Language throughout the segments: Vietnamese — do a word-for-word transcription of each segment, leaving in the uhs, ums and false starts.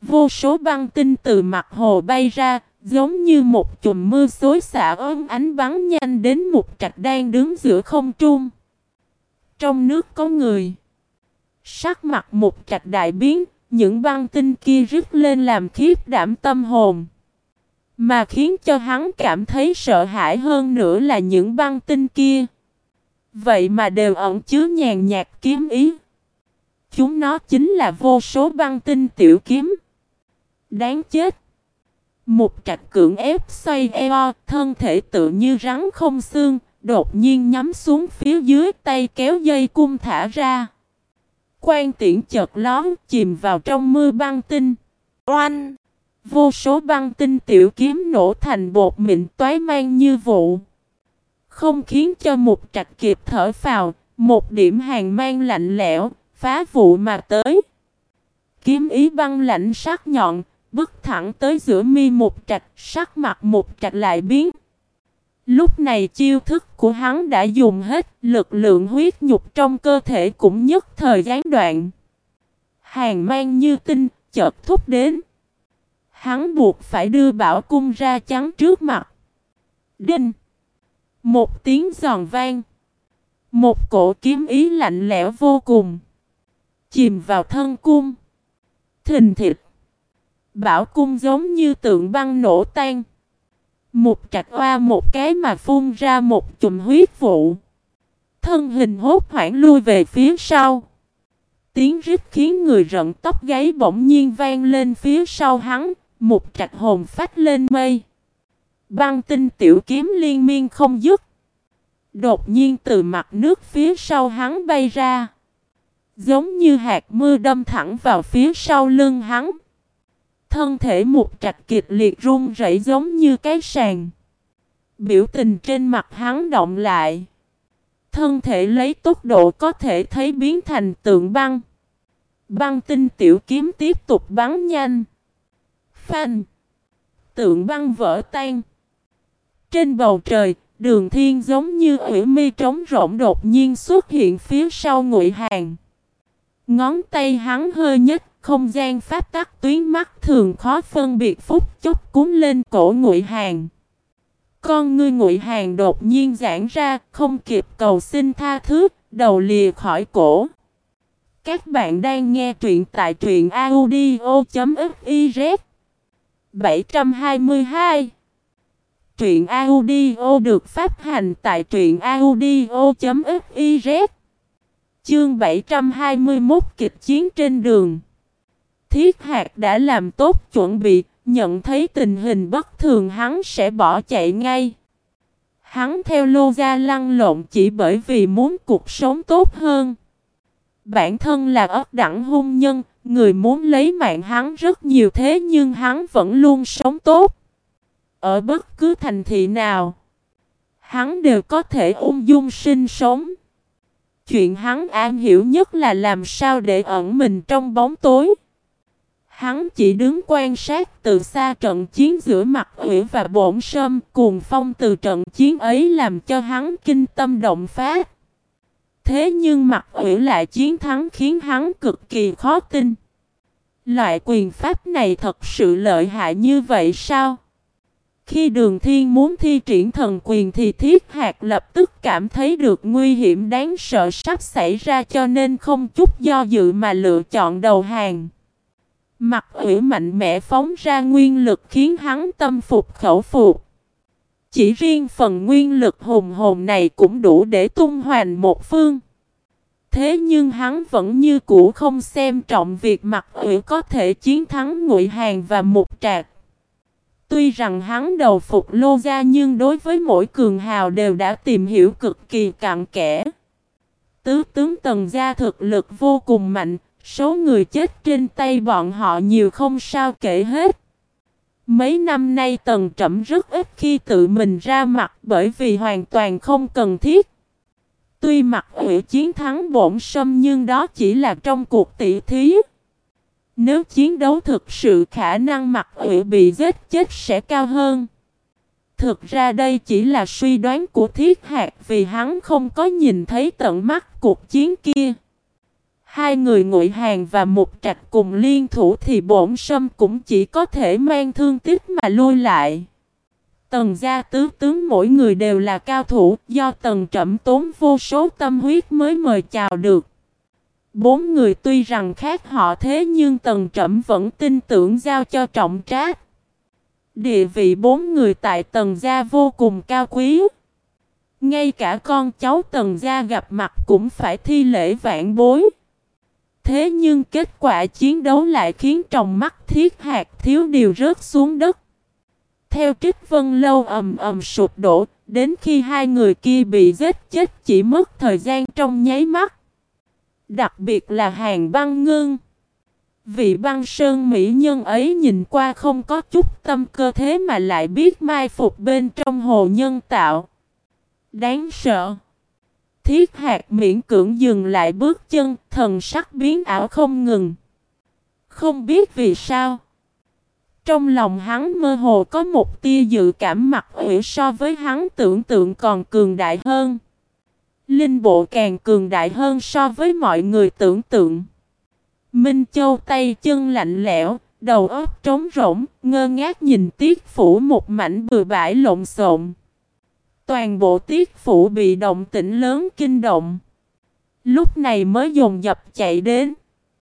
Vô số băng tinh từ mặt hồ bay ra, giống như một chùm mưa xối xả óng ánh bắn nhanh đến Mục Trạch đang đứng giữa không trung. Trong nước có người. Sắc mặt Mục Trạch đại biến, những băng tinh kia rít lên làm khiếp đảm tâm hồn. Mà khiến cho hắn cảm thấy sợ hãi hơn nữa là những băng tinh kia. Vậy mà đều ẩn chứa nhàn nhạt kiếm ý. Chúng nó chính là vô số băng tinh tiểu kiếm. Đáng chết. Mục Trạch cưỡng ép xoay eo, thân thể tự như rắn không xương, đột nhiên nhắm xuống phía dưới, tay kéo dây cung thả ra. Quan tiễn chợt lóe chìm vào trong mưa băng tinh. Oanh! Vô số băng tinh tiểu kiếm nổ thành bột mịn toái mang như vụ. Không khiến cho Mục Trạch kịp thở phào, một điểm hàn mang lạnh lẽo, phá vụ mà tới. Kiếm ý băng lạnh sắc nhọn, bước thẳng tới giữa mi Mục Trạch, sắc mặt Mục Trạch lại biến. Lúc này chiêu thức của hắn đã dùng hết, lực lượng huyết nhục trong cơ thể cũng nhất thời gián đoạn. Hàn mang như tinh, chợt thúc đến. Hắn buộc phải đưa bảo cung ra chắn trước mặt. Đinh! Một tiếng giòn vang. Một cổ kiếm ý lạnh lẽo vô cùng. Chìm vào thân cung. Thình thịch. Bảo cung giống như tượng băng nổ tan. Mục Trạch oa một cái mà phun ra một chùm huyết vụ. Thân hình hốt hoảng lui về phía sau. Tiếng rít khiến người rợn tóc gáy bỗng nhiên vang lên phía sau hắn. Mục Trạch hồn phách lên mây. Băng tinh tiểu kiếm liên miên không dứt. Đột nhiên từ mặt nước phía sau hắn bay ra. Giống như hạt mưa đâm thẳng vào phía sau lưng hắn. Thân thể Mục Trạch kịch liệt run rẩy giống như cái sàn. Biểu tình trên mặt hắn động lại. Thân thể lấy tốc độ có thể thấy biến thành tượng băng. Băng tinh tiểu kiếm tiếp tục bắn nhanh. Phanh! Tượng băng vỡ tan. Trên bầu trời, Đường Thiên giống như ủy mi trống rỗng đột nhiên xuất hiện phía sau Ngụy Hàn. Ngón tay hắn hơi nhếch, không gian pháp tắc tuyến mắt thường khó phân biệt phút chốc cuốn lên cổ Ngụy Hàn. Con ngươi Ngụy Hàn đột nhiên giãn ra, không kịp cầu xin tha thứ, đầu lìa khỏi cổ. Các bạn đang nghe truyện tại truyện audio chấm fiz. bảy trăm hai mươi hai. Truyện audio được phát hành tại truyện audio chấm fiz. Chương bảy trăm hai mươi mốt kịch chiến trên đường. Thiết Hạc đã làm tốt chuẩn bị, nhận thấy tình hình bất thường hắn sẽ bỏ chạy ngay. Hắn theo Lô Gia lăn lộn chỉ bởi vì muốn cuộc sống tốt hơn. Bản thân là ất đẳng hung nhân, người muốn lấy mạng hắn rất nhiều thế nhưng hắn vẫn luôn sống tốt. Ở bất cứ thành thị nào, hắn đều có thể ung dung sinh sống. Chuyện hắn am hiểu nhất là làm sao để ẩn mình trong bóng tối. Hắn chỉ đứng quan sát từ xa trận chiến giữa Mặt Uyển và Bổn Sâm, cuồng phong từ trận chiến ấy làm cho hắn kinh tâm động phát. Thế nhưng Mặt Uyển lại chiến thắng khiến hắn cực kỳ khó tin. Loại quyền pháp này thật sự lợi hại như vậy sao? Khi Đường Thiên muốn thi triển thần quyền thì Thiết Hạc lập tức cảm thấy được nguy hiểm đáng sợ sắp xảy ra cho nên không chút do dự mà lựa chọn đầu hàng. Mặt Uyển mạnh mẽ phóng ra nguyên lực khiến hắn tâm phục khẩu phục. Chỉ riêng phần nguyên lực hùng hồn này cũng đủ để tung hoành một phương. Thế nhưng hắn vẫn như cũ không xem trọng việc Mặt Uyển có thể chiến thắng Ngụy Hàn và Mục Trạc. Tuy rằng hắn đầu phục Lô Gia nhưng đối với mỗi cường hào đều đã tìm hiểu cực kỳ cặn kẽ. Tứ tướng Tần Gia thực lực vô cùng mạnh, số người chết trên tay bọn họ nhiều không sao kể hết. Mấy năm nay Tần Trẩm rất ít khi tự mình ra mặt bởi vì hoàn toàn không cần thiết. Tuy Mặt Uyển chiến thắng Bổn Sâm nhưng đó chỉ là trong cuộc tỷ thí. Nếu chiến đấu thực sự khả năng Mặt Uyển bị giết chết sẽ cao hơn. Thực ra đây chỉ là suy đoán của Thiết Hạc vì hắn không có nhìn thấy tận mắt cuộc chiến kia. Hai người Ngụy Hàn và Mục Trạch cùng liên thủ thì Bổn Sâm cũng chỉ có thể mang thương tích mà lui lại. Tần gia tứ tướng mỗi người đều là cao thủ, do Tần Trẩm tốn vô số tâm huyết mới mời chào được. Bốn người tuy rằng khác họ thế nhưng Tần Trẩm vẫn tin tưởng giao cho trọng trách. Địa vị bốn người tại Tần gia vô cùng cao quý. Ngay cả con cháu Tần gia gặp mặt cũng phải thi lễ vạn bối. Thế nhưng kết quả chiến đấu lại khiến trong mắt Thiết Hạt thiếu điều rớt xuống đất. Theo Trích Vân Lâu ầm ầm sụp đổ, đến khi hai người kia bị giết chết chỉ mất thời gian trong nháy mắt. Đặc biệt là Hàn Băng Ngưng. Vị băng sơn mỹ nhân ấy nhìn qua không có chút tâm cơ thế mà lại biết mai phục bên trong hồ nhân tạo. Đáng sợ. Thiết Hạt miễn cưỡng dừng lại bước chân, thần sắc biến ảo không ngừng. Không biết vì sao. Trong lòng hắn mơ hồ có một tia dự cảm Mặc Uyển so với hắn tưởng tượng còn cường đại hơn. Linh bộ càng cường đại hơn so với mọi người tưởng tượng. Minh Châu tay chân lạnh lẽo, đầu óc trống rỗng, ngơ ngác nhìn Tiết Phủ một mảnh bừa bãi lộn xộn. Toàn bộ Tiết Phủ bị động tĩnh lớn kinh động. Lúc này mới dồn dập chạy đến.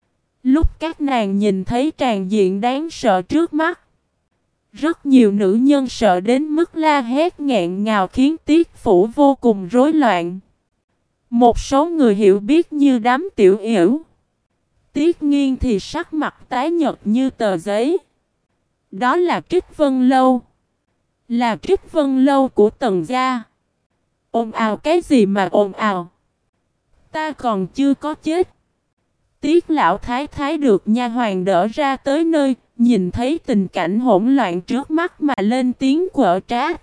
Lúc các nàng nhìn thấy tràn diện đáng sợ trước mắt, rất nhiều nữ nhân sợ đến mức la hét nghẹn ngào khiến Tiết Phủ vô cùng rối loạn. Một số người hiểu biết như đám tiểu yểu. Tiết Nghiên thì sắc mặt tái nhợt như tờ giấy. Đó là Trích Vân Lâu. Là Trích Vân Lâu của Tần gia. Ồn ào cái gì mà ồn ào? Ta còn chưa có chết. Tiết lão thái thái được nha hoàn đỡ ra tới nơi, nhìn thấy tình cảnh hỗn loạn trước mắt mà lên tiếng quở trách.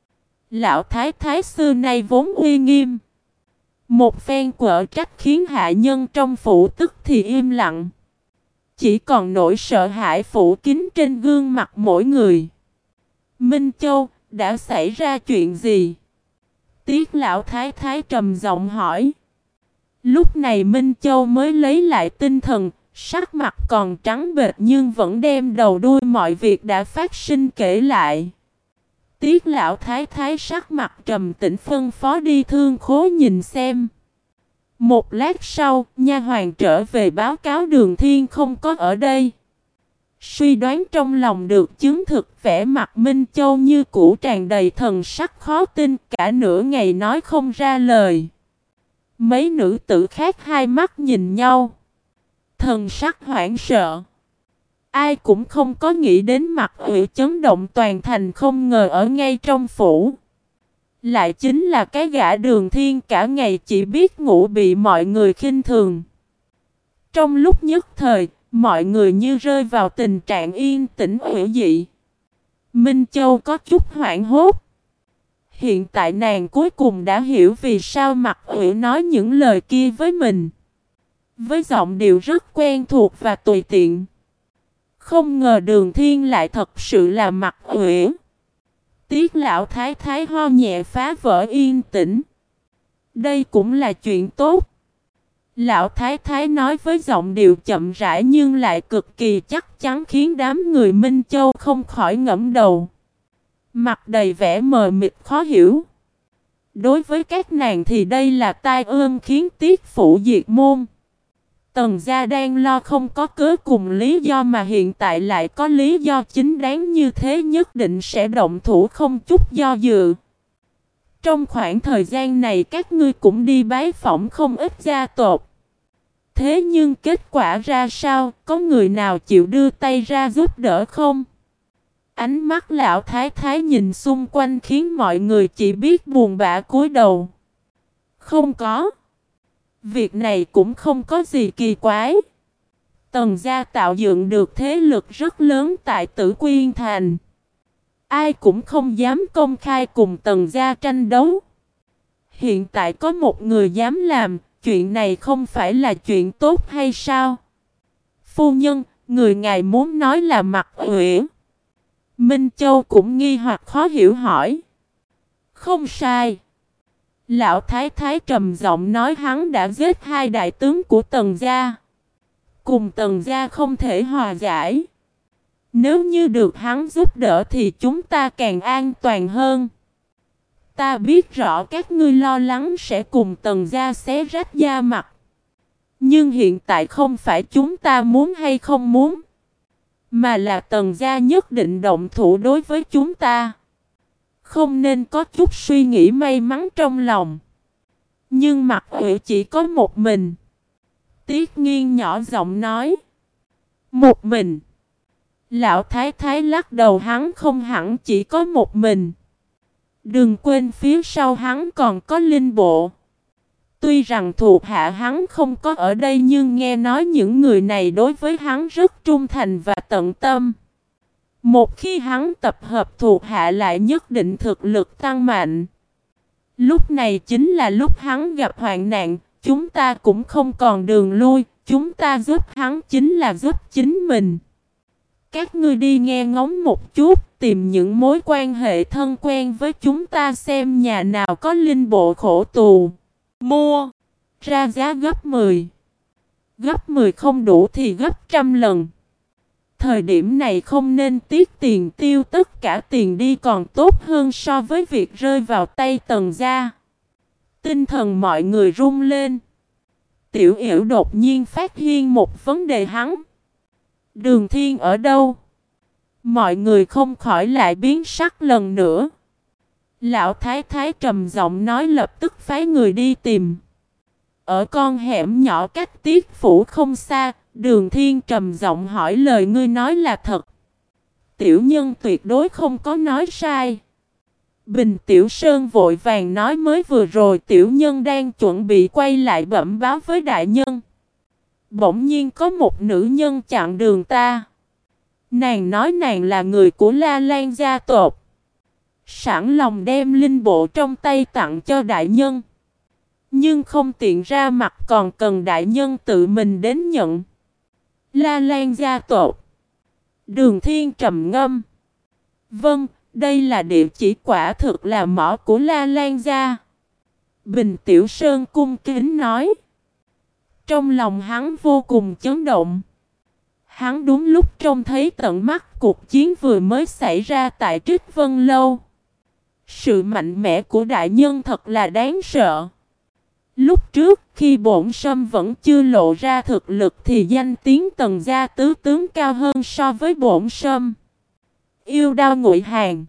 Lão thái thái xưa nay vốn uy nghiêm. Một phen quở trách khiến hạ nhân trong phủ tức thì im lặng. Chỉ còn nỗi sợ hãi phủ kín trên gương mặt mỗi người. Minh Châu, đã xảy ra chuyện gì? Tiết lão thái thái trầm giọng hỏi. Lúc này Minh Châu mới lấy lại tinh thần, sắc mặt còn trắng bệch nhưng vẫn đem đầu đuôi mọi việc đã phát sinh kể lại. Tiết lão thái thái sắc mặt trầm tĩnh phân phó đi thương khố nhìn xem. Một lát sau, nha hoàn trở về báo cáo Đường Thiên không có ở đây. Suy đoán trong lòng được chứng thực, vẻ mặt Minh Châu như cũ tràn đầy thần sắc khó tin, cả nửa ngày nói không ra lời. Mấy nữ tử khác hai mắt nhìn nhau, thần sắc hoảng sợ. Ai cũng không có nghĩ đến Mặc Uyển chấn động toàn thành không ngờ ở ngay trong phủ. Lại chính là cái gã Đường Thiên cả ngày chỉ biết ngủ bị mọi người khinh thường. Trong lúc nhất thời, mọi người như rơi vào tình trạng yên tĩnh ủy dị. Minh Châu có chút hoảng hốt. Hiện tại nàng cuối cùng đã hiểu vì sao Mặc Uyển nói những lời kia với mình. Với giọng điệu rất quen thuộc và tùy tiện. Không ngờ Đường Thiên lại thật sự là Mặc Uyển. Tiết lão thái thái ho nhẹ phá vỡ yên tĩnh. Đây cũng là chuyện tốt. Lão thái thái nói với giọng điệu chậm rãi nhưng lại cực kỳ chắc chắn khiến đám người Minh Châu không khỏi ngẫm đầu. Mặt đầy vẻ mờ mịt khó hiểu. Đối với các nàng thì đây là tai ương khiến Tiết Phủ diệt môn. Tần gia đang lo không có cớ cùng lý do mà hiện tại lại có lý do chính đáng như thế, nhất định sẽ động thủ không chút do dự. Trong khoảng thời gian này các ngươi cũng đi bái phỏng không ít gia tộc. Thế nhưng kết quả ra sao, có người nào chịu đưa tay ra giúp đỡ không? Ánh mắt lão thái thái nhìn xung quanh khiến mọi người chỉ biết buồn bã cúi đầu. Không có. Việc này cũng không có gì kỳ quái. Tần gia tạo dựng được thế lực rất lớn tại Tử Quyên Thành. Ai cũng không dám công khai cùng Tần gia tranh đấu. Hiện tại có một người dám làm, chuyện này không phải là chuyện tốt hay sao? Phu nhân, người ngài muốn nói là Mặc Uyển. Minh Châu cũng nghi hoặc khó hiểu hỏi. Không sai. Lão Thái Thái trầm giọng nói hắn đã giết hai đại tướng của Tần gia. Cùng Tần gia không thể hòa giải. Nếu như được hắn giúp đỡ thì chúng ta càng an toàn hơn. Ta biết rõ các ngươi lo lắng sẽ cùng Tần gia xé rách da mặt. Nhưng hiện tại không phải chúng ta muốn hay không muốn, mà là Tần gia nhất định động thủ đối với chúng ta. Không nên có chút suy nghĩ may mắn trong lòng. Nhưng Mặt Uy chỉ có một mình. Tiết Nghiên nhỏ giọng nói. Một mình. Lão Thái Thái lắc đầu, hắn không hẳn chỉ có một mình. Đừng quên phía sau hắn còn có Linh Bộ. Tuy rằng thuộc hạ hắn không có ở đây, nhưng nghe nói những người này đối với hắn rất trung thành và tận tâm. Một khi hắn tập hợp thuộc hạ lại nhất định thực lực tăng mạnh. Lúc này chính là lúc hắn gặp hoạn nạn, chúng ta cũng không còn đường lui, chúng ta giúp hắn chính là giúp chính mình. Các ngươi đi nghe ngóng một chút, tìm những mối quan hệ thân quen với chúng ta xem nhà nào có Linh Bộ khổ tù. Mua ra giá gấp mười. Gấp mười không đủ thì gấp trăm lần. Thời điểm này không nên tiếc tiền, tiêu tất cả tiền đi còn tốt hơn so với việc rơi vào tay Tần gia. Tinh thần mọi người rung lên. Tiểu Yểu đột nhiên phát hiện một vấn đề hắn. Đường Thiên ở đâu? Mọi người không khỏi lại biến sắc lần nữa. Lão Thái Thái trầm giọng nói lập tức phái người đi tìm. Ở con hẻm nhỏ cách Tiết phủ không xa, Đường Thiên trầm giọng hỏi lời ngươi nói là thật. Tiểu nhân tuyệt đối không có nói sai. Bình Tiểu Sơn vội vàng nói mới vừa rồi tiểu nhân đang chuẩn bị quay lại bẩm báo với đại nhân. Bỗng nhiên có một nữ nhân chặn đường ta. Nàng nói nàng là người của La Lan gia tộc. Sẵn lòng đem Linh Bộ trong tay tặng cho đại nhân. Nhưng không tiện ra mặt, còn cần đại nhân tự mình đến nhận. La Lan gia tộc. Đường Thiên trầm ngâm. Vâng, đây là địa chỉ, quả thực là mỏ của La Lan gia. Bình Tiểu Sơn cung kính nói. Trong lòng hắn vô cùng chấn động. Hắn đúng lúc trông thấy tận mắt cuộc chiến vừa mới xảy ra tại Trích Vân Lâu. Sự mạnh mẽ của đại nhân thật là đáng sợ. Lúc trước khi Bổn Sâm vẫn chưa lộ ra thực lực thì danh tiếng Tần gia tứ tướng cao hơn so với Bổn Sâm. Yêu đao ngụy hàng,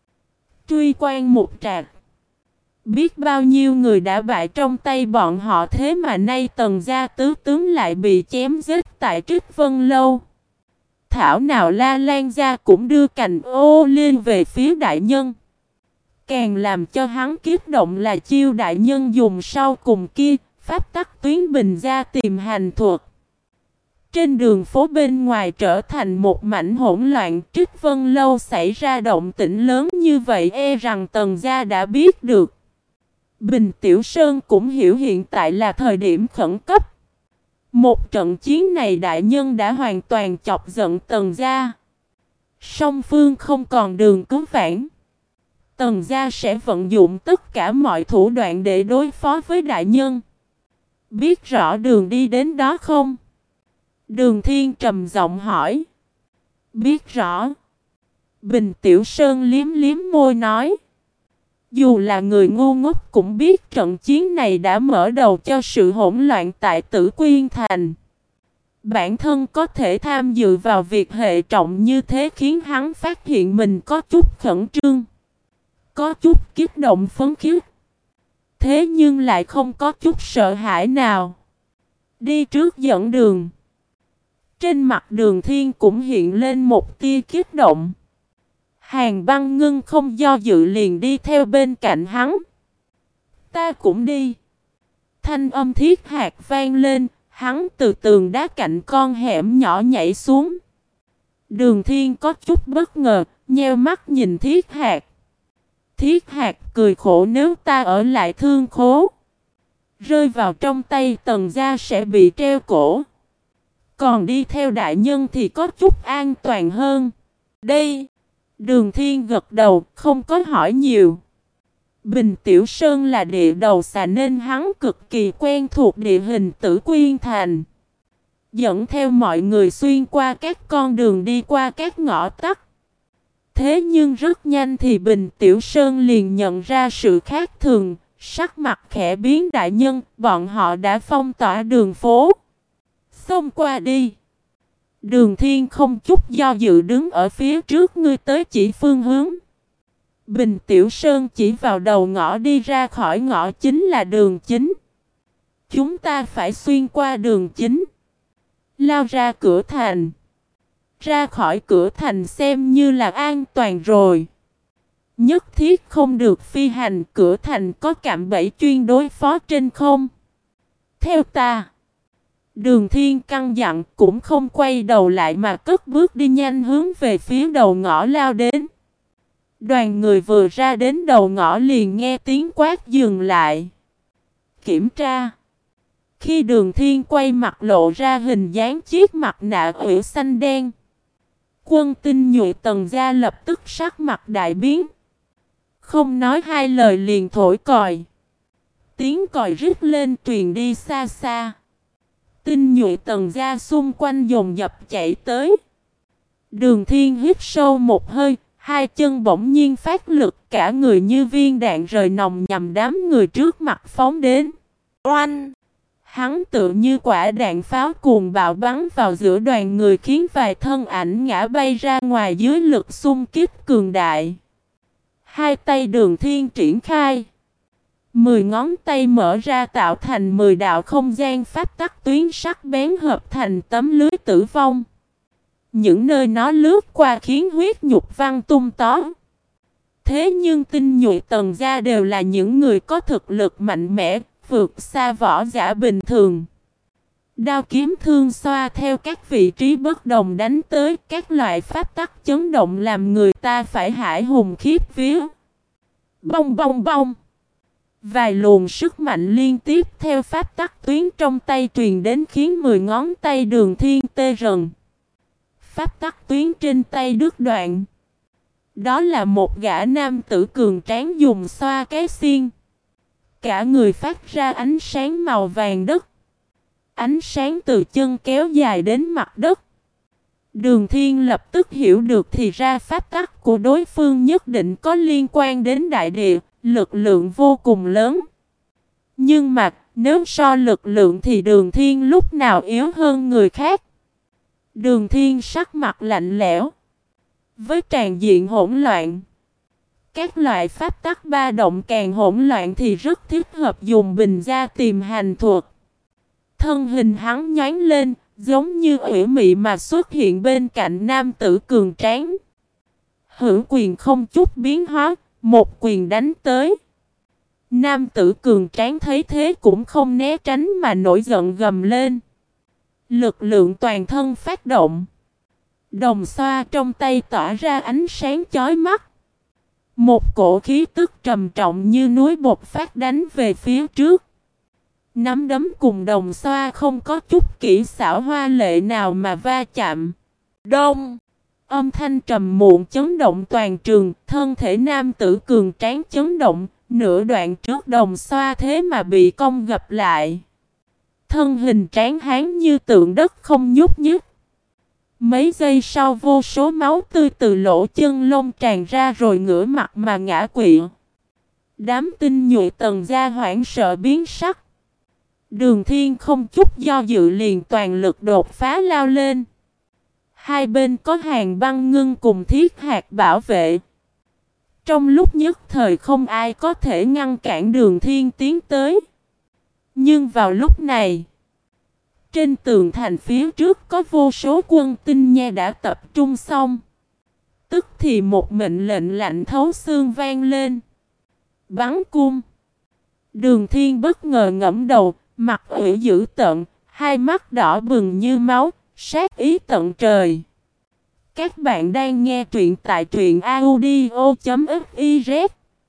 truy quan một trạc. Biết bao nhiêu người đã bại trong tay bọn họ, thế mà nay Tần gia tứ tướng lại bị chém giết tại Trích Vân Lâu. Thảo nào La Lan gia cũng đưa cành ô lên về phía đại nhân. Càng làm cho hắn kích động là chiêu đại nhân dùng sau cùng kia, pháp tắc tuyến bình ra tìm hành thuật. Trên đường phố bên ngoài trở thành một mảnh hỗn loạn. Trích Vân Lâu xảy ra động tĩnh lớn như vậy, e rằng Tần gia đã biết được. Bình Tiểu Sơn cũng hiểu hiện tại là thời điểm khẩn cấp. Một trận chiến này đại nhân đã hoàn toàn chọc giận Tần gia. Song phương không còn đường cứu vãn. Tần gia sẽ vận dụng tất cả mọi thủ đoạn để đối phó với đại nhân. Biết rõ đường đi đến đó không? Đường Thiên trầm giọng hỏi. Biết rõ. Bình Tiểu Sơn liếm liếm môi nói. Dù là người ngu ngốc cũng biết trận chiến này đã mở đầu cho sự hỗn loạn tại Tử Quyên Thành. Bản thân có thể tham dự vào việc hệ trọng như thế khiến hắn phát hiện mình có chút khẩn trương. Có chút kích động phấn khích. Thế nhưng lại không có chút sợ hãi nào. Đi trước dẫn đường. Trên mặt Đường Thiên cũng hiện lên một tia kích động. Hàn Băng Ngưng không do dự liền đi theo bên cạnh hắn. Ta cũng đi. Thanh âm Thiết Hạc vang lên, hắn từ tường đá cạnh con hẻm nhỏ nhảy xuống. Đường Thiên có chút bất ngờ, nheo mắt nhìn Thiết Hạc. Thiết Hạc cười khổ, nếu ta ở lại Thương Khố, rơi vào trong tay Tần gia sẽ bị treo cổ. Còn đi theo đại nhân thì có chút an toàn hơn. Đây. Đường Thiên gật đầu, không có hỏi nhiều. Bình Tiểu Sơn là địa đầu xà nên hắn cực kỳ quen thuộc địa hình Tử Quyên Thành. Dẫn theo mọi người xuyên qua các con đường đi qua các ngõ tắt. Thế nhưng rất nhanh thì Bình Tiểu Sơn liền nhận ra sự khác thường, sắc mặt khẽ biến. Đại nhân, bọn họ đã phong tỏa đường phố. Xông qua đi. Đường Thiên không chút do dự đứng ở phía trước ngươi tới chỉ phương hướng. Bình Tiểu Sơn chỉ vào đầu ngõ đi ra khỏi ngõ chính là đường chính. Chúng ta phải xuyên qua đường chính. Lao ra cửa thành. Ra khỏi cửa thành xem như là an toàn rồi. Nhất thiết không được phi hành, cửa thành có cạm bẫy chuyên đối phó trên không. Theo ta. Đường Thiên căn dặn cũng không quay đầu lại mà cất bước đi nhanh hướng về phía đầu ngõ lao đến. Đoàn người vừa ra đến đầu ngõ liền nghe tiếng quát dừng lại. Kiểm tra. Khi Đường Thiên quay mặt lộ ra hình dáng chiếc mặt nạ ủy xanh đen. Quân tinh nhuệ Tần gia lập tức sắc mặt đại biến. Không nói hai lời liền thổi còi. Tiếng còi rít lên truyền đi xa xa. Tinh nhuệ Tần gia xung quanh dồn dập chạy tới. Đường Thiên hít sâu một hơi, hai chân bỗng nhiên phát lực, cả người như viên đạn rời nòng nhằm đám người trước mặt phóng đến. Oanh! Hắn tự như quả đạn pháo cuồng bạo bắn vào giữa đoàn người khiến vài thân ảnh ngã bay ra ngoài dưới lực xung kích cường đại. Hai tay Đường Thiên triển khai. Mười ngón tay mở ra tạo thành mười đạo không gian pháp tắc tuyến sắc bén hợp thành tấm lưới tử vong. Những nơi nó lướt qua khiến huyết nhục văng tung tóe. Thế nhưng tinh nhuệ Tần gia đều là những người có thực lực mạnh mẽ, vượt xa võ giả bình thường. Đao kiếm thương xoa theo các vị trí bất đồng đánh tới, các loại pháp tắc chấn động làm người ta phải hãi hùng khiếp vía. Bông bông bông. Vài luồng sức mạnh liên tiếp theo pháp tắc tuyến trong tay truyền đến khiến mười ngón tay Đường Thiên tê rần. Pháp tắc tuyến trên tay đứt đoạn. Đó là một gã nam tử cường tráng dùng xoa cái xiên. Cả người phát ra ánh sáng màu vàng đất. Ánh sáng từ chân kéo dài đến mặt đất. Đường Thiên lập tức hiểu được thì ra pháp tắc của đối phương nhất định có liên quan đến đại địa, lực lượng vô cùng lớn. Nhưng mà nếu so lực lượng thì Đường Thiên lúc nào yếu hơn người khác. Đường Thiên sắc mặt lạnh lẽo. Với tràn diện hỗn loạn, các loại pháp tắc ba động càng hỗn loạn thì rất thích hợp dùng bình gia tìm hành thuật. Thân hình hắn nhoáng lên, giống như ủy mị mà xuất hiện bên cạnh nam tử cường tráng. Hữu quyền không chút biến hóa, một quyền đánh tới. Nam tử cường tráng thấy thế cũng không né tránh mà nổi giận gầm lên. Lực lượng toàn thân phát động. Đồng xoa trong tay tỏa ra ánh sáng chói mắt. Một cổ khí tức trầm trọng như núi bột phát đánh về phía trước. Nắm đấm cùng đồng xoa không có chút kỹ xảo hoa lệ nào mà va chạm. Đông! Âm thanh trầm muộn chấn động toàn trường, thân thể nam tử cường tráng chấn động, nửa đoạn trước đồng xoa thế mà bị cong gập lại. Thân hình tráng hán như tượng đất không nhúc nhích. Mấy giây sau vô số máu tươi từ lỗ chân lông tràn ra rồi ngửa mặt mà ngã quỵ. Đám tinh nhuệ Tần gia hoảng sợ biến sắc. Đường Thiên không chút do dự liền toàn lực đột phá lao lên. Hai bên có hàng băng ngưng cùng thiết hạt bảo vệ. Trong lúc nhất thời không ai có thể ngăn cản Đường Thiên tiến tới. Nhưng vào lúc này, trên tường thành phía trước có vô số quân tinh nhe đã tập trung xong. Tức thì một mệnh lệnh lạnh thấu xương vang lên. Bắn cung. Đường Thiên bất ngờ ngẫm đầu, mặt ủy dữ tợn, hai mắt đỏ bừng như máu, sát ý tận trời. Các bạn đang nghe truyện tại truyện audio chấm fiz.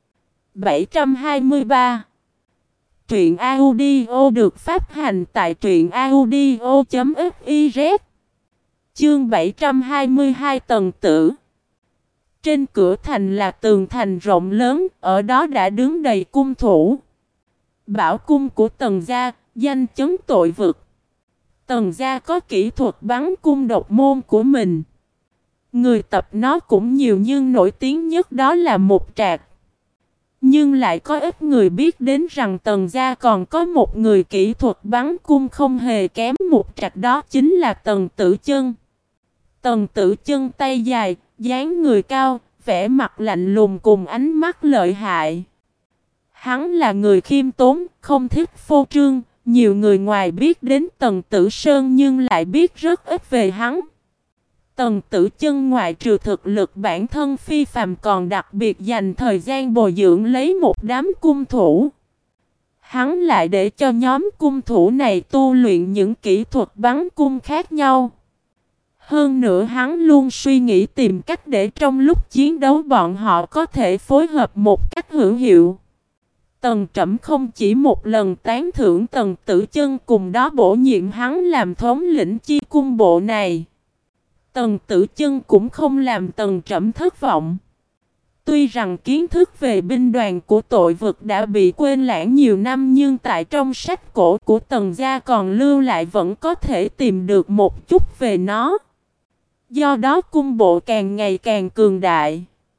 bảy trăm hai mươi ba. Truyện audio được phát hành tại truyện audio chấm fiz. Chương bảy trăm hai mươi hai tầng tử. Trên cửa thành là tường thành rộng lớn, ở đó đã đứng đầy cung thủ. Bảo cung của Tần gia, danh chấn tội vực. Tần gia có kỹ thuật bắn cung độc môn của mình. Người tập nó cũng nhiều nhưng nổi tiếng nhất đó là Mục Trạc. Nhưng lại có ít người biết đến rằng Tần gia còn có một người kỹ thuật bắn cung không hề kém Mục Trạc, đó chính là Tần Tử Chân. Tần Tử Chân tay dài, dáng người cao, vẻ mặt lạnh lùng cùng ánh mắt lợi hại. Hắn là người khiêm tốn, không thích phô trương. Nhiều người ngoài biết đến Tần Tử Sơn nhưng lại biết rất ít về hắn. Tần Tử Chân ngoại trừ thực lực bản thân phi phàm còn đặc biệt dành thời gian bồi dưỡng lấy một đám cung thủ. Hắn lại để cho nhóm cung thủ này tu luyện những kỹ thuật bắn cung khác nhau. Hơn nữa hắn luôn suy nghĩ tìm cách để trong lúc chiến đấu bọn họ có thể phối hợp một cách hữu hiệu. Tần Trẩm không chỉ một lần tán thưởng Tần Tử Chân, cùng đó bổ nhiệm hắn làm thống lĩnh chi cung bộ này. Tần Tử Chân cũng không làm Tần Trẩm thất vọng. Tuy rằng kiến thức về binh đoàn của tội vực đã bị quên lãng nhiều năm, nhưng tại trong sách cổ của Tần gia còn lưu lại vẫn có thể tìm được một chút về nó. Do đó cung bộ càng ngày càng cường đại.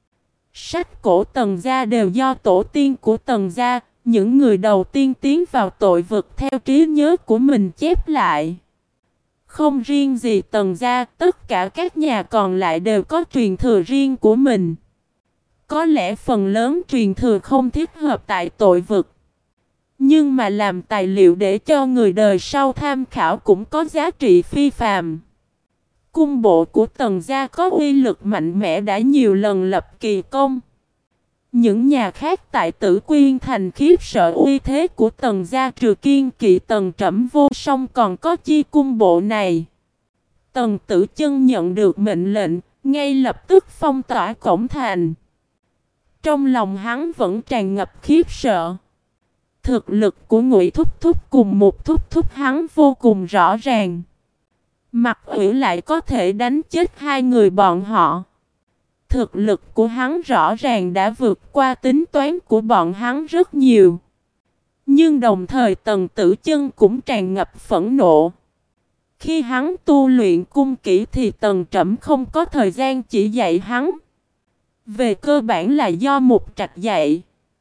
Sách cổ Tần gia đều do tổ tiên của Tần gia, những người đầu tiên tiến vào tội vực theo trí nhớ của mình chép lại. Không riêng gì Tần gia, tất cả các nhà còn lại đều có truyền thừa riêng của mình. Có lẽ phần lớn truyền thừa không thích hợp tại tội vực, nhưng mà làm tài liệu để cho người đời sau tham khảo cũng có giá trị phi phàm. Cung bộ của Tần gia có uy lực mạnh mẽ, đã nhiều lần lập kỳ công. Những nhà khác tại Tử Quyên thành khiếp sợ uy thế của Tần gia, trừ kiên kỵ Tần Trẩm vô song còn có chi cung bộ này. Tần Tử Chân nhận được mệnh lệnh, ngay lập tức phong tỏa cổng thành. Trong lòng hắn vẫn tràn ngập khiếp sợ. Thực lực của Ngụy Thúc Thúc cùng một Thúc Thúc hắn vô cùng rõ ràng. Mặc Ủy lại có thể đánh chết hai người bọn họ. Thực lực của hắn rõ ràng đã vượt qua tính toán của bọn hắn rất nhiều. Nhưng đồng thời Tần Tử Chân cũng tràn ngập phẫn nộ. Khi hắn tu luyện cung kỹ thì Tần Trẩm không có thời gian chỉ dạy hắn. Về cơ bản là do Mục Trạch dạy.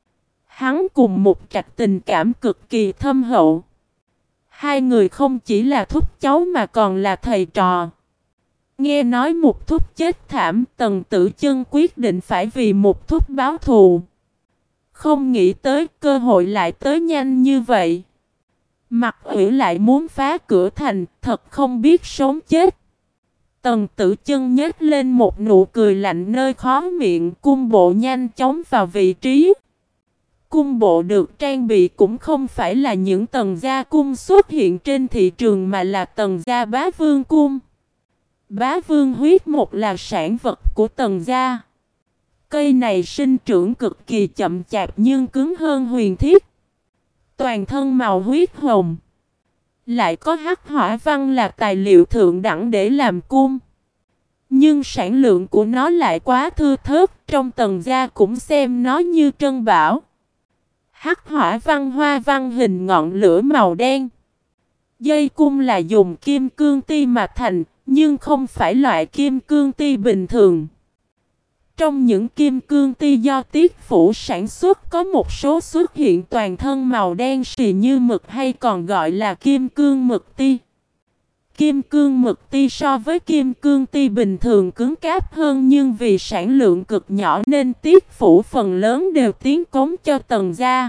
Hắn cùng Mục Trạch tình cảm cực kỳ thâm hậu. Hai người không chỉ là thúc cháu mà còn là thầy trò. Nghe nói Mục Thúc chết thảm, Tần Tử Chân quyết định phải vì Mục Thúc báo thù. Không nghĩ tới cơ hội lại tới nhanh như vậy. Mặc Ủy lại muốn phá cửa thành, thật không biết sống chết. Tần Tử Chân nhếch lên một nụ cười lạnh nơi khóe miệng, cung bộ nhanh chóng vào vị trí. Cung bộ được trang bị cũng không phải là những Tần gia cung xuất hiện trên thị trường mà là Tần gia Bá Vương cung. Bá Vương huyết mục là sản vật của Tần gia. Cây này sinh trưởng cực kỳ chậm chạp nhưng cứng hơn huyền thiết. Toàn thân màu huyết hồng. Lại có hắc hỏa văn là tài liệu thượng đẳng để làm cung. Nhưng sản lượng của nó lại quá thưa thớt, trong Tần gia cũng xem nó như trân bảo. Hắc hỏa văn hoa văn hình ngọn lửa màu đen. Dây cung là dùng kim cương ti mà thành, nhưng không phải loại kim cương ti bình thường. Trong những kim cương ti do Tiết Phủ sản xuất có một số xuất hiện toàn thân màu đen xì như mực hay còn gọi là kim cương mực ti. Kim cương mực ti so với kim cương ti bình thường cứng cáp hơn, nhưng vì sản lượng cực nhỏ nên Tiết Phủ phần lớn đều tiến cống cho Tần gia.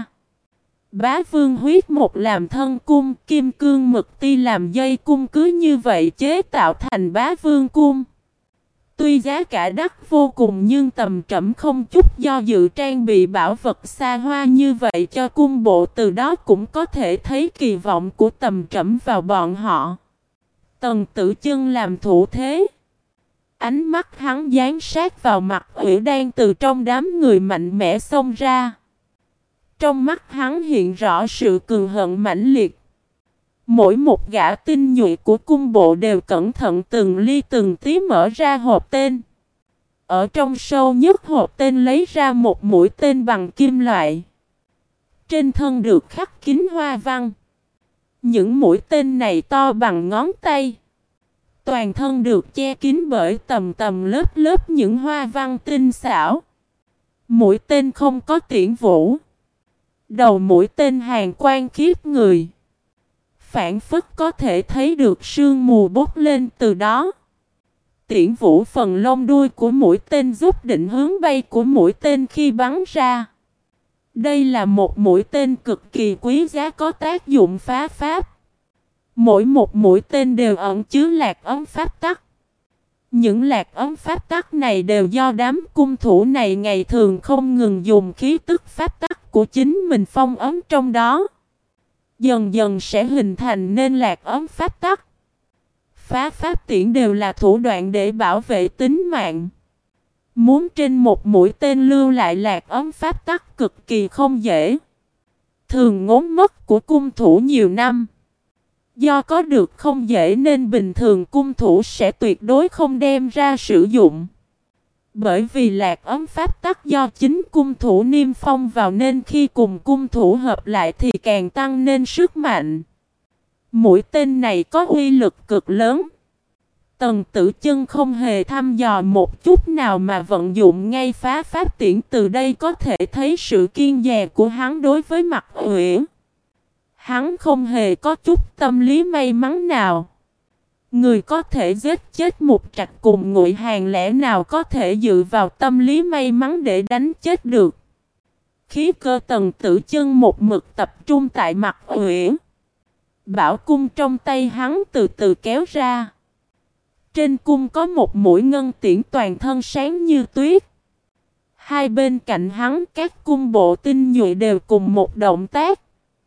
Bá Vương huyết mục làm thân cung, kim cương mực ti làm dây cung, cứ như vậy chế tạo thành Bá Vương cung. Tuy giá cả đắt vô cùng nhưng Tần Trẩm không chút do dự trang bị bảo vật xa hoa như vậy cho cung bộ, từ đó cũng có thể thấy kỳ vọng của Tần Trẩm vào bọn họ. Tần Tử Chân làm thủ thế. Ánh mắt hắn dán sát vào mặt Ủy đang từ trong đám người mạnh mẽ xông ra. Trong mắt hắn hiện rõ sự cường hận mãnh liệt. Mỗi một gã tinh nhuệ của cung bộ đều cẩn thận từng ly từng tí mở ra hộp tên. Ở trong sâu nhất hộp tên lấy ra một mũi tên bằng kim loại. Trên thân được khắc kín hoa văn. Những mũi tên này to bằng ngón tay. Toàn thân được che kín bởi tầm tầm lớp lớp những hoa văn tinh xảo. Mũi tên không có tiễn vũ. Đầu mũi tên hàn quang khiếp người. Phảng phất có thể thấy được sương mù bốc lên từ đó. Tiễn vũ phần lông đuôi của mũi tên giúp định hướng bay của mũi tên khi bắn ra. Đây là một mũi tên cực kỳ quý giá có tác dụng phá pháp. Mỗi một mũi tên đều ẩn chứa lạc ấn pháp tắc. Những lạc ấn pháp tắc này đều do đám cung thủ này ngày thường không ngừng dùng khí tức pháp tắc của chính mình phong ấn trong đó. Dần dần sẽ hình thành nên lạc ấn pháp tắc. Phá pháp tiễn đều là thủ đoạn để bảo vệ tính mạng. Muốn trên một mũi tên lưu lại lạc ấn pháp tắc cực kỳ không dễ. Thường ngốn mất của cung thủ nhiều năm. Do có được không dễ nên bình thường cung thủ sẽ tuyệt đối không đem ra sử dụng. Bởi vì lạc ấn pháp tắc do chính cung thủ niêm phong vào nên khi cùng cung thủ hợp lại thì càng tăng nên sức mạnh. Mũi tên này có uy lực cực lớn. Tần Tử Chân không hề thăm dò một chút nào mà vận dụng ngay phá pháp tiễn, từ đây có thể thấy sự kiên dè của hắn đối với Mặc Uyển. Hắn không hề có chút tâm lý may mắn nào. Người có thể giết chết Mục Trạch cùng Ngụy Hàn lẽ nào có thể dựa vào tâm lý may mắn để đánh chết được. Khí cơ Tần Tử Chân một mực tập trung tại Mặc Uyển. Bảo cung trong tay hắn từ từ kéo ra. Trên cung có một mũi ngân tiễn toàn thân sáng như tuyết. Hai bên cạnh hắn các cung bộ tinh nhuệ đều cùng một động tác.